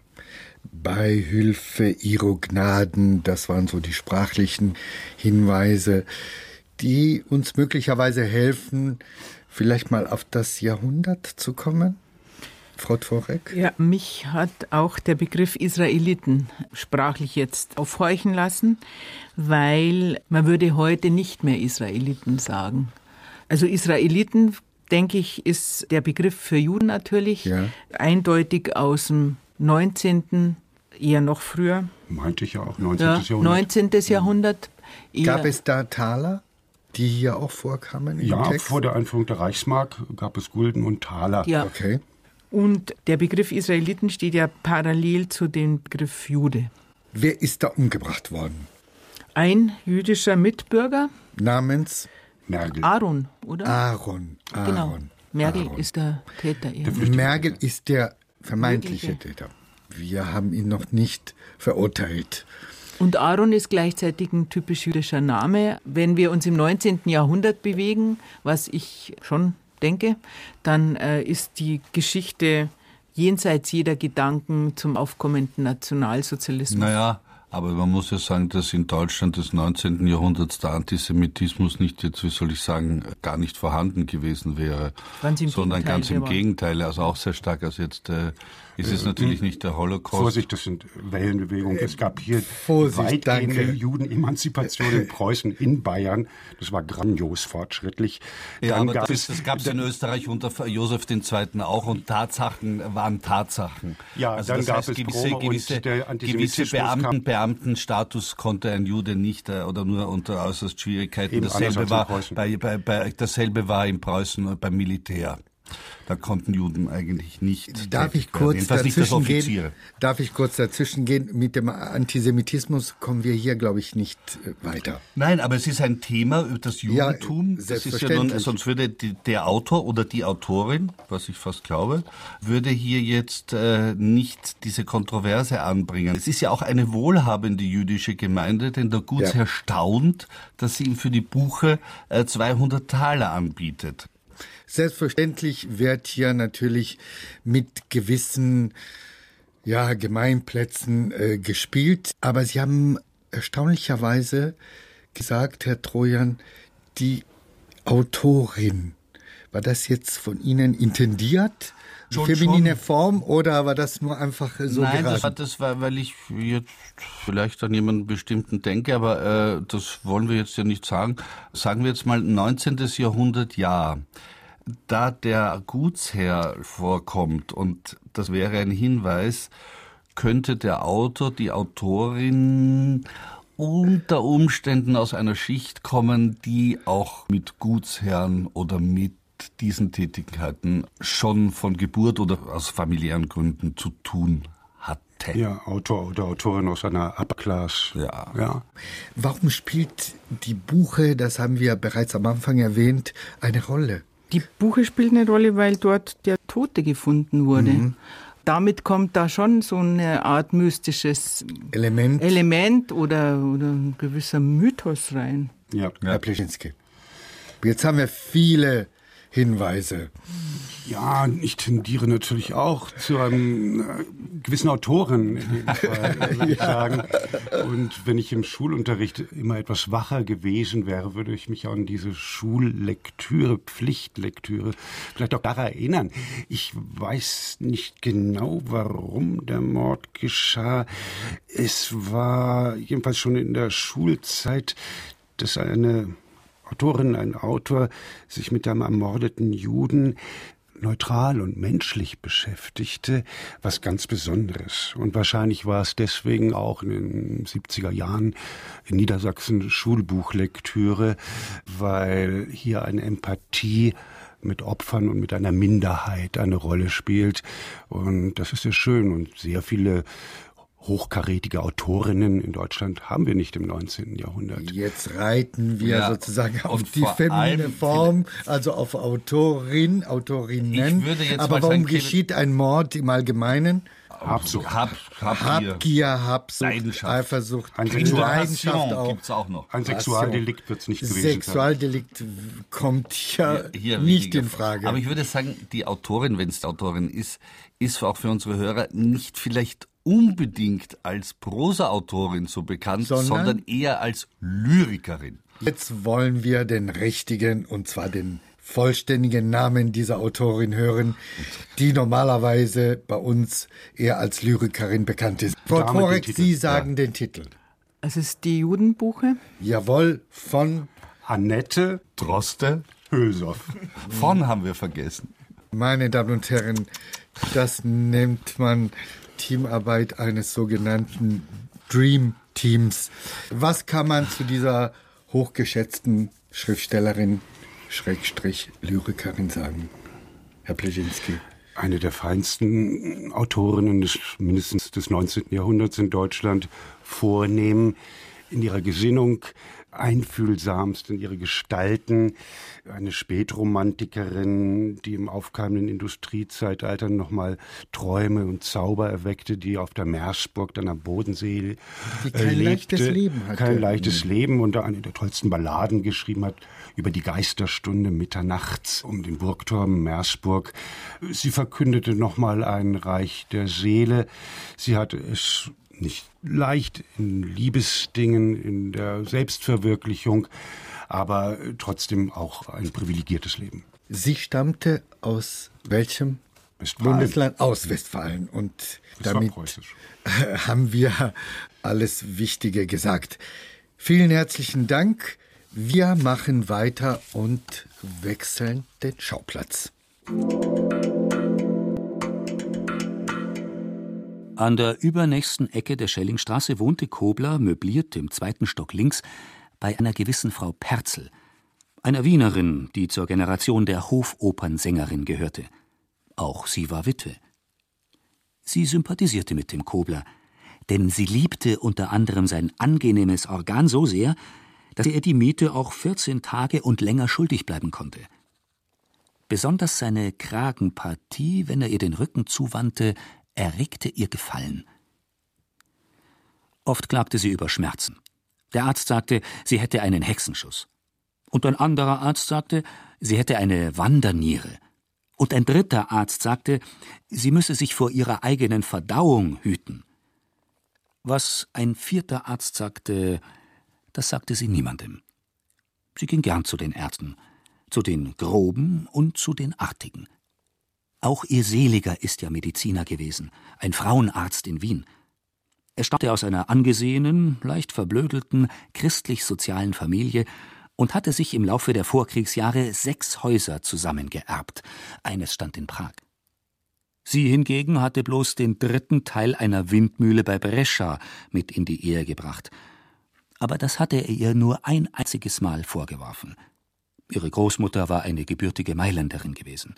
Beihilfe, Ihro Gnaden, das waren so die sprachlichen Hinweise, die uns möglicherweise helfen, vielleicht mal auf das Jahrhundert zu kommen. Frau Tworek? Ja, mich hat auch der Begriff Israeliten sprachlich jetzt aufhorchen lassen, weil man würde heute nicht mehr Israeliten sagen. Also Israeliten, denke ich, ist der Begriff für Juden natürlich, ja. Eindeutig aus dem neunzehnten, eher noch früher. Meinte ich ja auch, neunzehnten. Ja, Jahrhundert. neunzehnten. Jahrhundert. Gab es da Taler, die hier auch vorkamen? Ja, im Text? Vor der Einführung der Reichsmark gab es Gulden und Taler. Ja. Okay. Und der Begriff Israeliten steht ja parallel zu dem Begriff Jude. Wer ist da umgebracht worden? Ein jüdischer Mitbürger. Namens? Mergel. Aaron, oder? Aaron. Aaron. Genau. Mergel Aaron. ist der Täter. Ja. Mergel ist der vermeintliche Mögliche. Täter. Wir haben ihn noch nicht verurteilt. Und Aaron ist gleichzeitig ein typisch jüdischer Name. Wenn wir uns im neunzehnten Jahrhundert bewegen, was ich schon denke, dann äh, ist die Geschichte jenseits jeder Gedanken zum aufkommenden Nationalsozialismus. Naja, aber man muss ja sagen, dass in Deutschland des neunzehnten Jahrhunderts der Antisemitismus nicht jetzt, wie soll ich sagen, gar nicht vorhanden gewesen wäre, Ganz im sondern Gegenteil, ganz im der war- Gegenteil, also auch sehr stark. Also jetzt äh, ist es natürlich nicht der Holocaust. Vorsicht, das sind Wellenbewegungen. Es gab hier Vorsicht, weitgehende danke. Judenemanzipation in Preußen, in Bayern. Das war grandios fortschrittlich. Ja, Dann aber gab das, es, das gab es in Österreich unter Josef der Zweite auch und Tatsachen waren Tatsachen. Ja, also dann das gab heißt, es gewisse, Brome und gewisse, der gewisse Antisemitismus Beamten, kam- Beamtenstatus konnte ein Jude nicht äh, oder nur unter äußerst Schwierigkeiten. Eben anders Dasselbe als in war, Preußen. bei, bei, bei, dasselbe war in Preußen und beim Militär. Da konnten Juden eigentlich nicht. Darf tätig ich werden. kurz Jedenfalls nicht als dazwischen Offiziere. gehen? Darf ich kurz dazwischen gehen? Mit dem Antisemitismus kommen wir hier, glaube ich, nicht äh, weiter. Nein, aber es ist ein Thema über das Ja, Judentum. das ist ja nun, selbstverständlich. sonst würde die, der Autor oder die Autorin, was ich fast glaube, würde hier jetzt äh, nicht diese Kontroverse anbringen. Es ist ja auch eine wohlhabende jüdische Gemeinde, denn der Gutsherr Ja. staunt, dass sie ihm für die Buche äh, zweihundert Taler anbietet. Selbstverständlich wird hier natürlich mit gewissen ja, Gemeinplätzen äh, gespielt. Aber Sie haben erstaunlicherweise gesagt, Herr Trojan, die Autorin. War das jetzt von Ihnen intendiert? Schon, Feminine schon. Form oder war das nur einfach so Nein, das, geraten? war, das war, weil ich jetzt vielleicht an jemanden bestimmten denke, aber äh, das wollen wir jetzt ja nicht sagen. Sagen wir jetzt mal neunzehnten Jahrhundert, ja. Da der Gutsherr vorkommt, und das wäre ein Hinweis, könnte der Autor, die Autorin unter Umständen aus einer Schicht kommen, die auch mit Gutsherren oder mit diesen Tätigkeiten schon von Geburt oder aus familiären Gründen zu tun hatte. ja, Autor oder Autorin aus einer Upper Class. Ja. ja. Warum spielt die Buche, das haben wir bereits am Anfang erwähnt, eine Rolle? Die Buche spielt eine Rolle, weil dort der Tote gefunden wurde. Mhm. Damit kommt da schon so eine Art mystisches Element. Element oder, oder ein gewisser Mythos rein. Ja. Herr Pleschinski. Jetzt haben wir viele Hinweise. Ja, ich tendiere natürlich auch zu einem äh, gewissen Autoren, in jedem Fall, würde ich sagen. Und wenn ich im Schulunterricht immer etwas wacher gewesen wäre, würde ich mich an diese Schullektüre, Pflichtlektüre, vielleicht auch daran erinnern. Ich weiß nicht genau, warum der Mord geschah. Es war jedenfalls schon in der Schulzeit, dass eine Autorin, ein Autor sich mit einem ermordeten Juden neutral und menschlich beschäftigte, was ganz Besonderes. Und wahrscheinlich war es deswegen auch in den siebziger Jahren in Niedersachsen Schulbuchlektüre, weil hier eine Empathie mit Opfern und mit einer Minderheit eine Rolle spielt. Und das ist sehr schön. Und sehr viele hochkarätige Autorinnen in Deutschland haben wir nicht im neunzehnten Jahrhundert. Jetzt reiten wir Ja, sozusagen auf und die vor feminine allem Form, also auf Autorin, Autorinnen. Ich würde jetzt Aber mal warum sagen, geschieht ein Mord im Allgemeinen? Habsucht. Hab, hab Habgier, Habsucht, Leidenschaft. Eifersucht, Ein Leidenschaft Passion auch. gibt's auch noch. Ein Sexualdelikt wird es nicht gewesen sein. Sexualdelikt kommt hier, Hier nicht weniger. in Frage. Aber ich würde sagen, die Autorin, wenn es die Autorin ist, ist auch für unsere Hörer nicht vielleicht unbedingt als Prosa-Autorin so bekannt, Sondern? sondern eher als Lyrikerin. Jetzt wollen wir den richtigen, und zwar den vollständigen Namen dieser Autorin hören, die normalerweise bei uns eher als Lyrikerin bekannt ist. Frau Dame, Tworek, den Titel. Sie sagen den Titel. Es ist die Judenbuche. Jawohl, von, Annette Droste, Hülsow. von haben wir vergessen. meine Damen und Herren, das nennt man Teamarbeit eines sogenannten Dream Teams. Was kann man zu dieser hochgeschätzten Schriftstellerin, Schrägstrich Lyrikerin sagen? Herr Pleschinski. Eine der feinsten Autorinnen des, mindestens des neunzehnten Jahrhunderts in Deutschland, vornehm in ihrer Gesinnung, einfühlsamsten, ihre Gestalten. Eine Spätromantikerin, die im aufkeimenden Industriezeitalter nochmal Träume und Zauber erweckte, die auf der Meersburg, dann am Bodensee die kein lebte, leichtes Leben hatte. Kein leichtes Leben und eine der tollsten Balladen geschrieben hat über die Geisterstunde mitternachts um den Burgturm Meersburg. Sie verkündete nochmal ein Reich der Seele. Sie hatte es nicht leicht in Liebesdingen, in der Selbstverwirklichung, aber trotzdem auch ein privilegiertes Leben. Sie stammte aus welchem Westfalen. Bundesland? Aus Westfalen. Und das damit haben wir alles Wichtige gesagt. Vielen herzlichen Dank. Wir machen weiter und wechseln den Schauplatz. An der übernächsten Ecke der Schellingstraße wohnte Kobler, möbliert im zweiten Stock links, bei einer gewissen Frau Perzel, einer Wienerin, die zur Generation der Hofopernsängerin gehörte. Auch sie war Witwe. Sie sympathisierte mit dem Kobler, denn sie liebte unter anderem sein angenehmes Organ so sehr, dass er die Miete auch vierzehn Tage und länger schuldig bleiben konnte. Besonders seine Kragenpartie, wenn er ihr den Rücken zuwandte, erregte ihr Gefallen. Oft klagte sie über Schmerzen. Der Arzt sagte, sie hätte einen Hexenschuss. Und ein anderer Arzt sagte, sie hätte eine Wanderniere. Und ein dritter Arzt sagte, sie müsse sich vor ihrer eigenen Verdauung hüten. Was ein vierter Arzt sagte, das sagte sie niemandem. Sie ging gern zu den Ärzten, zu den Groben und zu den Artigen. Auch ihr Seliger ist ja Mediziner gewesen, ein Frauenarzt in Wien. Er stammte aus einer angesehenen, leicht verblödelten, christlich-sozialen Familie und hatte sich im Laufe der Vorkriegsjahre sechs Häuser zusammengeerbt. Eines stand in Prag. Sie hingegen hatte bloß den dritten Teil einer Windmühle bei Brescia mit in die Ehe gebracht. Aber das hatte er ihr nur ein einziges Mal vorgeworfen. Ihre Großmutter war eine gebürtige Mailänderin gewesen.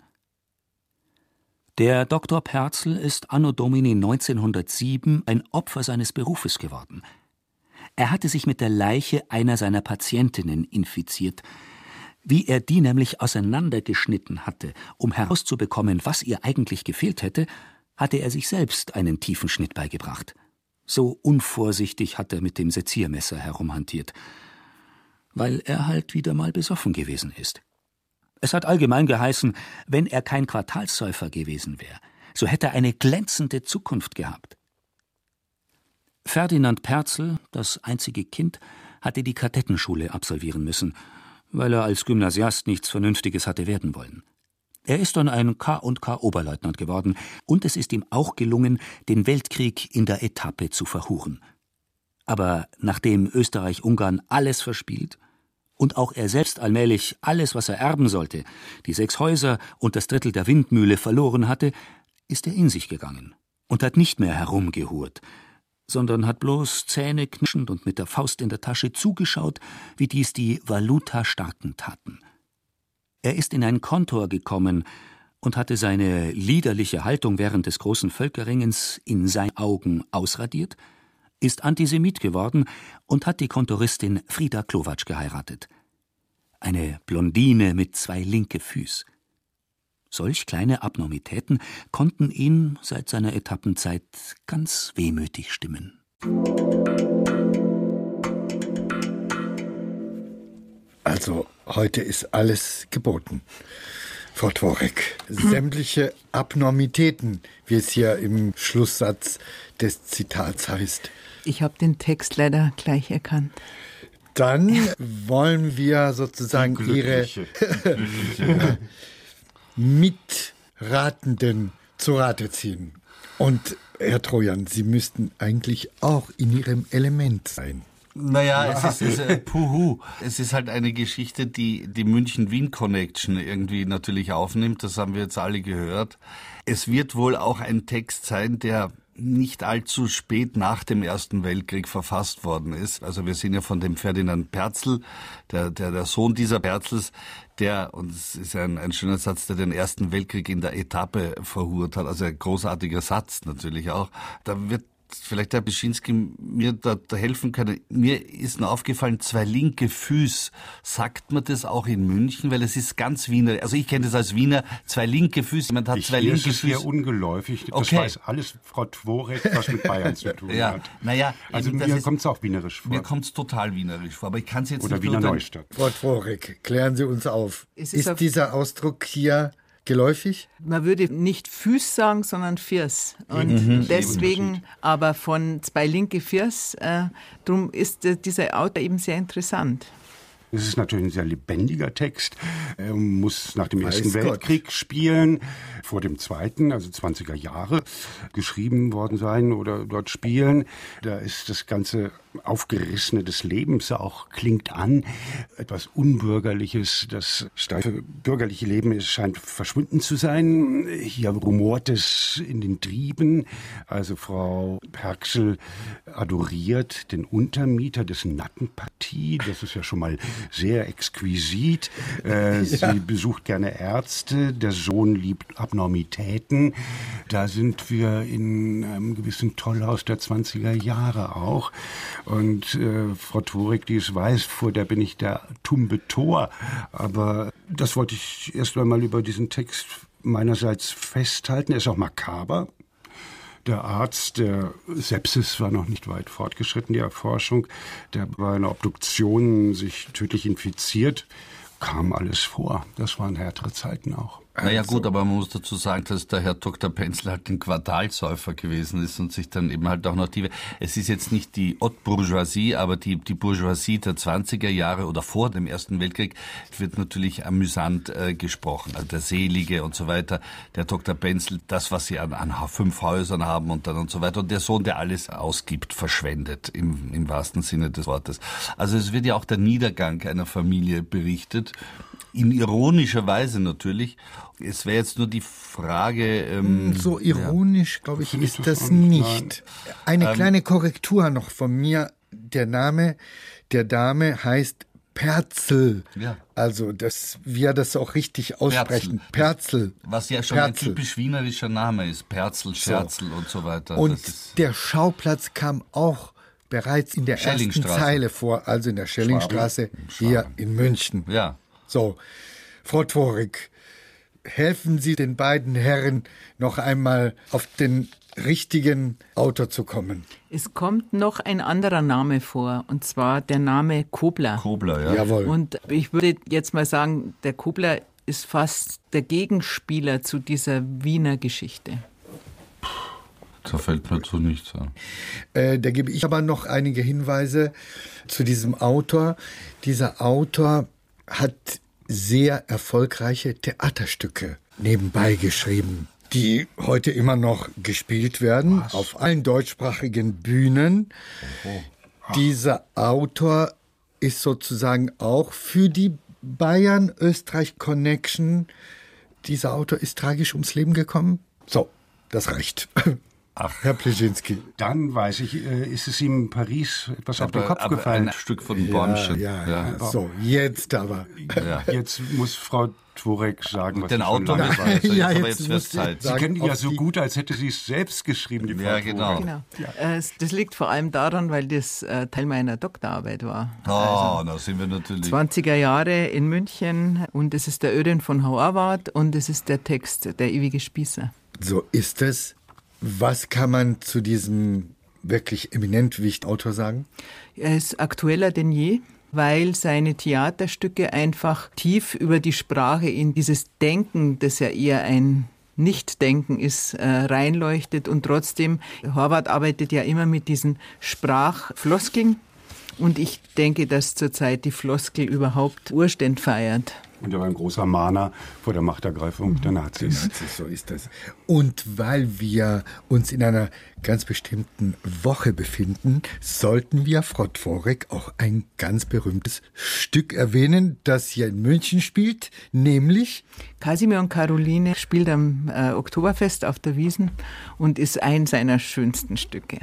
Der Doktor Perzel ist anno Domini neunzehnhundertsieben ein Opfer seines Berufes geworden. Er hatte sich mit der Leiche einer seiner Patientinnen infiziert. Wie er die nämlich auseinandergeschnitten hatte, um herauszubekommen, was ihr eigentlich gefehlt hätte, hatte er sich selbst einen tiefen Schnitt beigebracht. So unvorsichtig hat er mit dem Seziermesser herumhantiert, weil er halt wieder mal besoffen gewesen ist. Es hat allgemein geheißen, wenn er kein Quartalssäufer gewesen wäre, so hätte er eine glänzende Zukunft gehabt. Ferdinand Perzel, das einzige Kind, hatte die Kadettenschule absolvieren müssen, weil er als Gymnasiast nichts Vernünftiges hatte werden wollen. Er ist dann ein K und K Oberleutnant geworden und es ist ihm auch gelungen, den Weltkrieg in der Etappe zu verhuren. Aber nachdem Österreich-Ungarn alles verspielt und auch er selbst allmählich alles, was er erben sollte, die sechs Häuser und das Drittel der Windmühle verloren hatte, ist er in sich gegangen und hat nicht mehr herumgehurt, sondern hat bloß zähneknirschend und mit der Faust in der Tasche zugeschaut, wie dies die Valuta-Starken taten. Er ist in ein Kontor gekommen und hatte seine liederliche Haltung während des großen Völkerringens in seinen Augen ausradiert, ist Antisemit geworden und hat die Kontoristin Frieda Klowatsch geheiratet. Eine Blondine mit zwei linke Füß. Solch kleine Abnormitäten konnten ihn seit seiner Etappenzeit ganz wehmütig stimmen. Also, heute ist alles geboten. Frau Dworek, sämtliche Abnormitäten, wie es hier im Schlusssatz des Zitats heißt. Ich habe den Text leider gleich erkannt. Dann wollen wir sozusagen Ihre Mitratenden zu Rate ziehen. Und Herr Trojan, Sie müssten eigentlich auch in Ihrem Element sein. Naja, es ist, es ist äh, puhu. Es ist halt eine Geschichte, die die München-Wien-Connection irgendwie natürlich aufnimmt. Das haben wir jetzt alle gehört. Es wird wohl auch ein Text sein, der nicht allzu spät nach dem Ersten Weltkrieg verfasst worden ist. Also wir sind ja von dem Ferdinand Perzel, der, der, der Sohn dieser Perzels, der, und es ist ein, ein schöner Satz, der den Ersten Weltkrieg in der Etappe verhurt hat. Also ein großartiger Satz natürlich auch. Da wird vielleicht Herr Beschinski mir da, da helfen kann. Mir ist nur aufgefallen, zwei linke Füße. Sagt man das auch in München? Weil es ist ganz Wiener. Also ich kenne das als Wiener, zwei linke Füße. Jemand hat ich zwei linke Füße. Das ist sehr ungeläufig. Das okay. weiß alles Frau Tworek, was mit Bayern zu tun ja. hat. Naja, also mir kommt es auch wienerisch vor. Mir kommt es total wienerisch vor. Aber ich kann es jetzt Oder nicht Wiener Neustadt. Frau Tworek, klären Sie uns auf. Es ist ist auf dieser Ausdruck hier geläufig? Man würde nicht Füß sagen, sondern Fiers. Und mhm. deswegen aber von zwei linke Fiers, äh, drum ist äh, dieser Autor eben sehr interessant. Es ist natürlich ein sehr lebendiger Text. Er muss nach dem Weiß Ersten Gott. Weltkrieg spielen, vor dem Zweiten, also zwanziger Jahre, geschrieben worden sein oder dort spielen. Da ist das ganze Aufgerissene des Lebens auch, klingt an. Etwas Unbürgerliches, das steife bürgerliche Leben es scheint verschwunden zu sein. Hier rumort es in den Trieben. Also Frau Perxel adoriert den Untermieter des Nattenpartie. Das ist ja schon mal sehr exquisit. Äh, sie ja. besucht gerne Ärzte. Der Sohn liebt Abnormitäten. Da sind wir in einem gewissen Tollhaus der zwanziger Jahre auch. Und äh, Frau Tworek, die es weiß, vor der bin ich der tumbe Tor. Aber das wollte ich erst einmal über diesen Text meinerseits festhalten. Er ist auch makaber. Der Arzt, der Sepsis war noch nicht weit fortgeschritten, die Erforschung. Der bei einer Obduktion sich tödlich infiziert. Kam alles vor. Das waren härtere Zeiten auch. Naja gut, aber man muss dazu sagen, dass der Herr Doktor Penzel halt ein Quartalsäufer gewesen ist und sich dann eben halt auch noch die... Es ist jetzt nicht die Haute Bourgeoisie, aber die, die Bourgeoisie der zwanziger Jahre oder vor dem Ersten Weltkrieg wird natürlich amüsant äh, gesprochen. Also der Selige und so weiter, der Doktor Penzel, das, was sie an, an fünf Häusern haben und dann und so weiter. Und der Sohn, der alles ausgibt, verschwendet, im, im wahrsten Sinne des Wortes. Also es wird ja auch der Niedergang einer Familie berichtet. In ironischer Weise natürlich. Es wäre jetzt nur die Frage... Ähm, so ironisch, ja. glaube ich, ist das, das nicht. Eine ähm, kleine Korrektur noch von mir. Der Name der Dame heißt Perzel. Ja. Also, dass wir das auch richtig aussprechen. Perzel. Perzel. Was ja schon Perzel. Ein typisch wienerischer Name ist. Perzel, Scherzel so. und so weiter. Und das ist der Schauplatz kam auch bereits in der ersten Zeile vor, also in der Schellingstraße hier in München. Ja. So, Frau Tworek, helfen Sie den beiden Herren noch einmal auf den richtigen Autor zu kommen. Es kommt noch ein anderer Name vor, und zwar der Name Kobler. Kobler, ja. Jawohl. Und ich würde jetzt mal sagen, der Kobler ist fast der Gegenspieler zu dieser Wiener Geschichte. Da fällt mir zu nichts an. Äh, da gebe ich aber noch einige Hinweise zu diesem Autor. Dieser Autor hat sehr erfolgreiche Theaterstücke nebenbei geschrieben, die heute immer noch gespielt werden, Was? auf allen deutschsprachigen Bühnen. Dieser Autor ist sozusagen auch für die Bayern-Österreich-Connection. Dieser Autor ist tragisch ums Leben gekommen. So, das reicht. Ach, Herr Pleschinski. Dann weiß ich, äh, ist es ihm in Paris etwas aber, auf den Kopf aber gefallen? Ein Stück von Bornchen. Ja, ja, ja. So, jetzt aber. Ja. Jetzt muss Frau Tworek sagen, was den Autor nicht weiß. Ja, aber jetzt jetzt wird's Zeit. Sie kennen die ja so gut, als hätte sie es selbst geschrieben, die Frau Ja, genau. genau. Ja. Das liegt vor allem daran, weil das Teil meiner Doktorarbeit war. Oh, also da sind wir natürlich. zwanziger Jahre in München, und es ist der Öden von Horvath und es ist der Text, der ewige Spießer. So ist es. Was kann man zu diesem wirklich eminent wichtigen Autor sagen? Er ist aktueller denn je, weil seine Theaterstücke einfach tief über die Sprache in dieses Denken, das ja eher ein Nichtdenken ist, äh, reinleuchtet. Und trotzdem, Horvath arbeitet ja immer mit diesen Sprachfloskeln. Und ich denke, dass zurzeit die Floskel überhaupt Urständ feiert. Und er war ein großer Mahner vor der Machtergreifung der Nazis. Nazis. So ist das. Und weil wir uns in einer ganz bestimmten Woche befinden, sollten wir, Frau Tworek, auch ein ganz berühmtes Stück erwähnen, das hier in München spielt, nämlich... Kasimir und Caroline spielt am äh, Oktoberfest auf der Wiesn und ist ein seiner schönsten Stücke.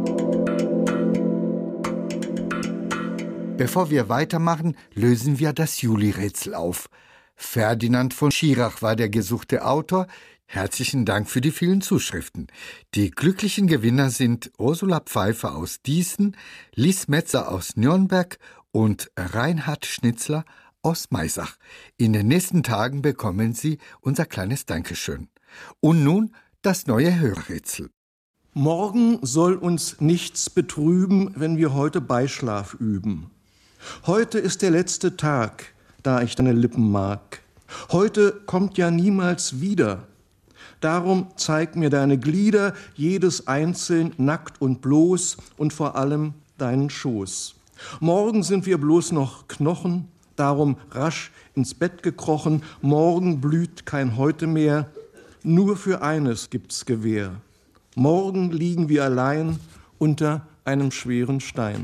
Bevor wir weitermachen, lösen wir das Juli-Rätsel auf. Ferdinand von Schirach war der gesuchte Autor. Herzlichen Dank für die vielen Zuschriften. Die glücklichen Gewinner sind Ursula Pfeiffer aus Dießen, Lies Metzer aus Nürnberg und Reinhard Schnitzler aus Maisach. In den nächsten Tagen bekommen Sie unser kleines Dankeschön. Und nun das neue Hörrätsel. Morgen soll uns nichts betrüben, wenn wir heute Beischlaf üben. Heute ist der letzte Tag, da ich deine Lippen mag. Heute kommt ja niemals wieder. Darum zeig mir deine Glieder, jedes einzeln nackt und bloß und vor allem deinen Schoß. Morgen sind wir bloß noch Knochen, darum rasch ins Bett gekrochen. Morgen blüht kein Heute mehr, nur für eines gibt's Gewähr. Morgen liegen wir allein unter einem schweren Stein.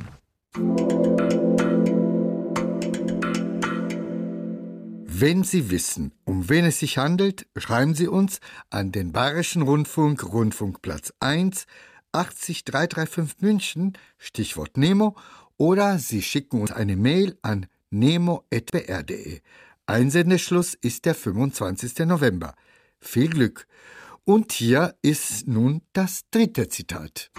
Wenn Sie wissen, um wen es sich handelt, schreiben Sie uns an den Bayerischen Rundfunk, Rundfunkplatz eins, achtzig dreihundertfünfunddreißig München, Stichwort Nemo, oder Sie schicken uns eine Mail an nemo punkt b r punkt d e. Einsendeschluss ist der fünfundzwanzigster November. Viel Glück! Und hier ist nun das dritte Zitat.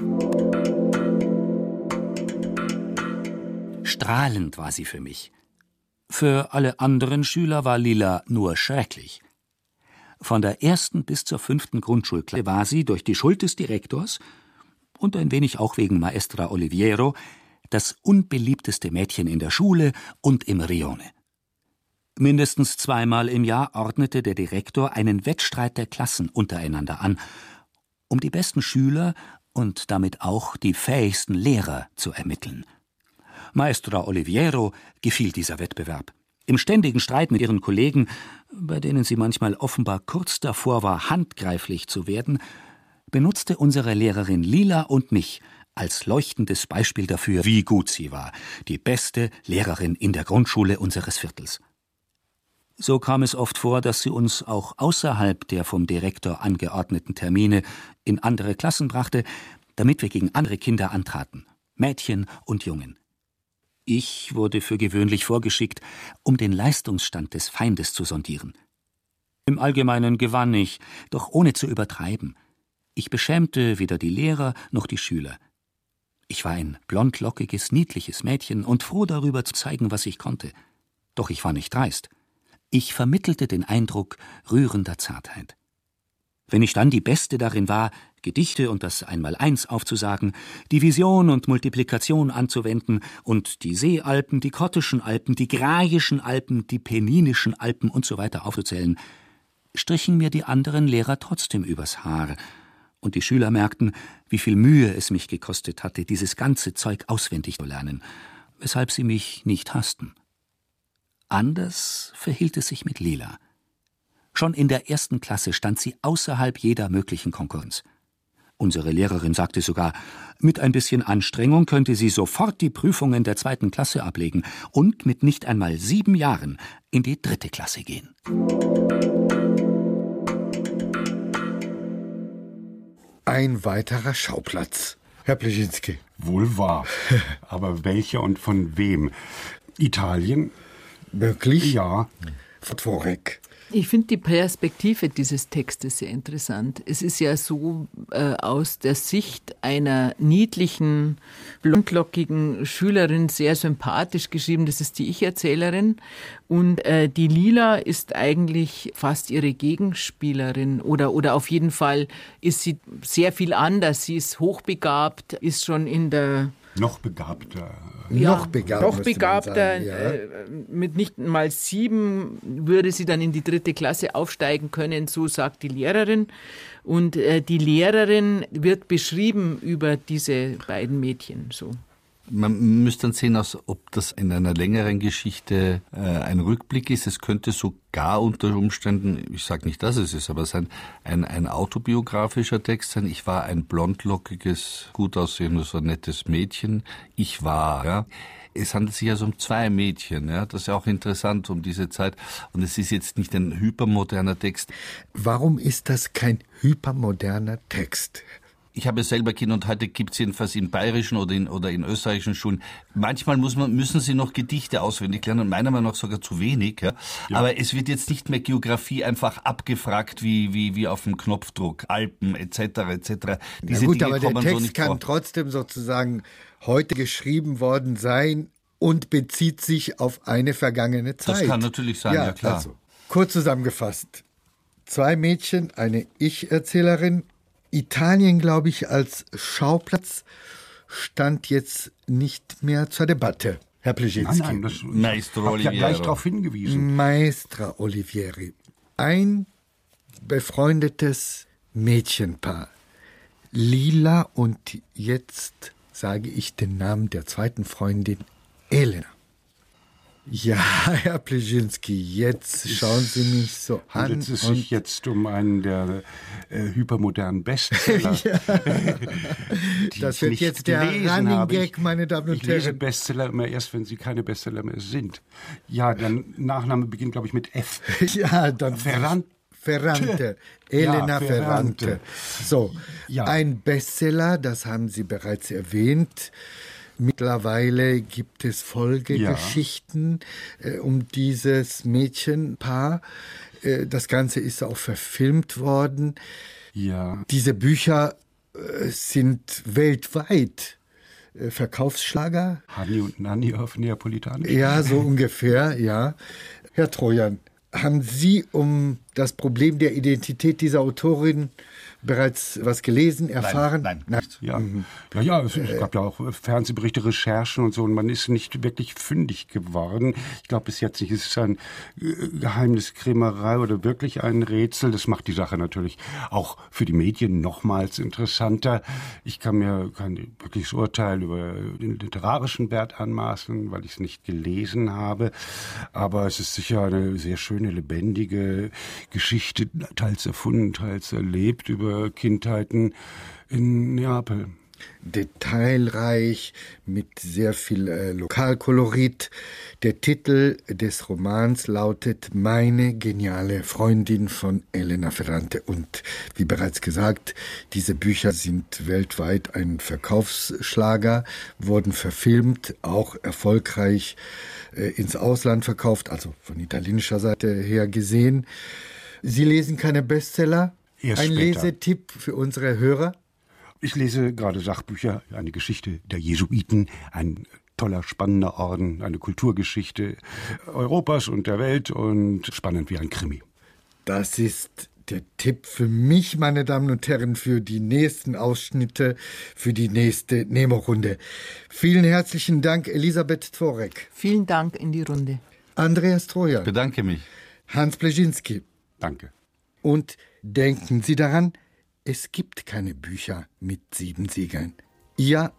Strahlend war sie für mich. Für alle anderen Schüler war Lila nur schrecklich. Von der ersten bis zur fünften Grundschulklasse war sie durch die Schuld des Direktors und ein wenig auch wegen Maestra Oliviero das unbeliebteste Mädchen in der Schule und im Rione. Mindestens zweimal im Jahr ordnete der Direktor einen Wettstreit der Klassen untereinander an, um die besten Schüler und damit auch die fähigsten Lehrer zu ermitteln. Maestra Oliviero gefiel dieser Wettbewerb. Im ständigen Streit mit ihren Kollegen, bei denen sie manchmal offenbar kurz davor war, handgreiflich zu werden, benutzte unsere Lehrerin Lila und mich als leuchtendes Beispiel dafür, wie gut sie war, die beste Lehrerin in der Grundschule unseres Viertels. So kam es oft vor, dass sie uns auch außerhalb der vom Direktor angeordneten Termine in andere Klassen brachte, damit wir gegen andere Kinder antraten, Mädchen und Jungen. Ich wurde für gewöhnlich vorgeschickt, um den Leistungsstand des Feindes zu sondieren. Im Allgemeinen gewann ich, doch ohne zu übertreiben. Ich beschämte weder die Lehrer noch die Schüler. Ich war ein blondlockiges, niedliches Mädchen und froh darüber zu zeigen, was ich konnte. Doch ich war nicht dreist. Ich vermittelte den Eindruck rührender Zartheit. Wenn ich dann die Beste darin war, Gedichte und das Einmaleins aufzusagen, Division und Multiplikation anzuwenden und die Seealpen, die Kottischen Alpen, die Graiischen Alpen, die Penninischen Alpen und so weiter aufzuzählen, strichen mir die anderen Lehrer trotzdem übers Haar, und die Schüler merkten, wie viel Mühe es mich gekostet hatte, dieses ganze Zeug auswendig zu lernen, weshalb sie mich nicht hassten. Anders verhielt es sich mit Lila. Schon in der ersten Klasse stand sie außerhalb jeder möglichen Konkurrenz. Unsere Lehrerin sagte sogar, mit ein bisschen Anstrengung könnte sie sofort die Prüfungen der zweiten Klasse ablegen und mit nicht einmal sieben Jahren in die dritte Klasse gehen. Ein weiterer Schauplatz. Herr Pleschinski. Wohl wahr. Aber welcher und von wem? Italien? Wirklich? Ja. Vorweg. Ich finde die Perspektive dieses Textes sehr interessant. Es ist ja so äh, aus der Sicht einer niedlichen, blondlockigen Schülerin sehr sympathisch geschrieben. Das ist die Ich-Erzählerin. Und äh, die Lila ist eigentlich fast ihre Gegenspielerin. Oder, oder auf jeden Fall ist sie sehr viel anders. Sie ist hochbegabt, ist schon in der... Noch begabter. Ja, noch begabter. Noch begabter. Ja. Äh, mit nicht mal sieben würde sie dann in die dritte Klasse aufsteigen können, so sagt die Lehrerin. Und äh, die Lehrerin wird beschrieben über diese beiden Mädchen. So. Man müsste dann sehen, ob das in einer längeren Geschichte äh, ein Rückblick ist. Es könnte sogar unter Umständen, ich sage nicht, dass es ist, aber es ein, ein, ein autobiografischer Text sein. Ich war ein blondlockiges, gut aussehendes, so nettes Mädchen. Ich war, ja. Es handelt sich also um zwei Mädchen, ja. Das ist ja auch interessant um diese Zeit. Und es ist jetzt nicht ein hypermoderner Text. Warum ist das kein hypermoderner Text? Ich habe selber Kinder und heute gibt es jedenfalls in bayerischen oder in, oder in österreichischen Schulen. Manchmal muss man, müssen sie noch Gedichte auswendig lernen und meiner Meinung nach sogar zu wenig. Ja? Ja. Aber es wird jetzt nicht mehr Geografie einfach abgefragt wie, wie, wie auf dem Knopfdruck. Alpen et cetera et cetera. Diese gut, Dinge aber der Text so kann vor. trotzdem sozusagen heute geschrieben worden sein und bezieht sich auf eine vergangene Zeit. Das kann natürlich sein, ja, ja klar. Also, kurz zusammengefasst. Zwei Mädchen, eine Ich-Erzählerin. Italien, glaube ich, als Schauplatz stand jetzt nicht mehr zur Debatte, Herr Pleschinski. Nein, nein, das Maestro Olivieri. Ich habe ja gleich darauf hingewiesen. Maestra Olivieri. Ein befreundetes Mädchenpaar. Lila und jetzt sage ich den Namen der zweiten Freundin, Elena. Ja, Herr Pleschinski, jetzt schauen Sie mich so an. Handelt es sich jetzt um einen der äh, hypermodernen Bestseller? Ja. Das wird jetzt der Running Gag, meine Damen und Herren. Ich lese Bestseller immer erst, wenn sie keine Bestseller mehr sind. Ja, der Nachname beginnt, glaube ich, mit F. Ja, dann... Ferrante. Ferrante, Elena ja, Ferrante. Ferrante. So, ja. Ein Bestseller, das haben Sie bereits erwähnt. Mittlerweile gibt es Folgegeschichten ja. äh, um dieses Mädchenpaar. Äh, das Ganze ist auch verfilmt worden. Ja. Diese Bücher äh, sind weltweit äh, Verkaufsschlager. Hani und Nanni auf Neapolitanisch. Ja, so ungefähr, ja. Herr Trojan, haben Sie um das Problem der Identität dieser Autorin bereits was gelesen, erfahren? Nein, nein. nein. Ja. Mhm. ja, ja, es, es gab ja auch Fernsehberichte, Recherchen und so, und man ist nicht wirklich fündig geworden. Ich glaube, bis jetzt nicht. Es ist ein Geheimniskrämerei oder wirklich ein Rätsel. Das macht die Sache natürlich auch für die Medien nochmals interessanter. Ich kann mir kein wirkliches Urteil über den literarischen Wert anmaßen, weil ich es nicht gelesen habe. Aber es ist sicher eine sehr schöne, lebendige Geschichte, teils erfunden, teils erlebt, über Kindheiten in Neapel. Detailreich, mit sehr viel äh, Lokalkolorit. Der Titel des Romans lautet Meine geniale Freundin von Elena Ferrante. Und wie bereits gesagt, diese Bücher sind weltweit ein Verkaufsschlager, wurden verfilmt, auch erfolgreich äh, ins Ausland verkauft, also von italienischer Seite her gesehen. Sie lesen keine Bestseller? Erst Ein später. Lesetipp für unsere Hörer? Ich lese gerade Sachbücher, eine Geschichte der Jesuiten, ein toller, spannender Orden, eine Kulturgeschichte Europas und der Welt und spannend wie ein Krimi. Das ist der Tipp für mich, meine Damen und Herren, für die nächsten Ausschnitte, für die nächste Nemo-Runde. Vielen herzlichen Dank, Elisabeth Tworek. Vielen Dank in die Runde. Andreas Trojan. Bedanke mich. Hans Pleschinski. Danke. Und denken Sie daran, es gibt keine Bücher mit sieben Siegeln. Ihr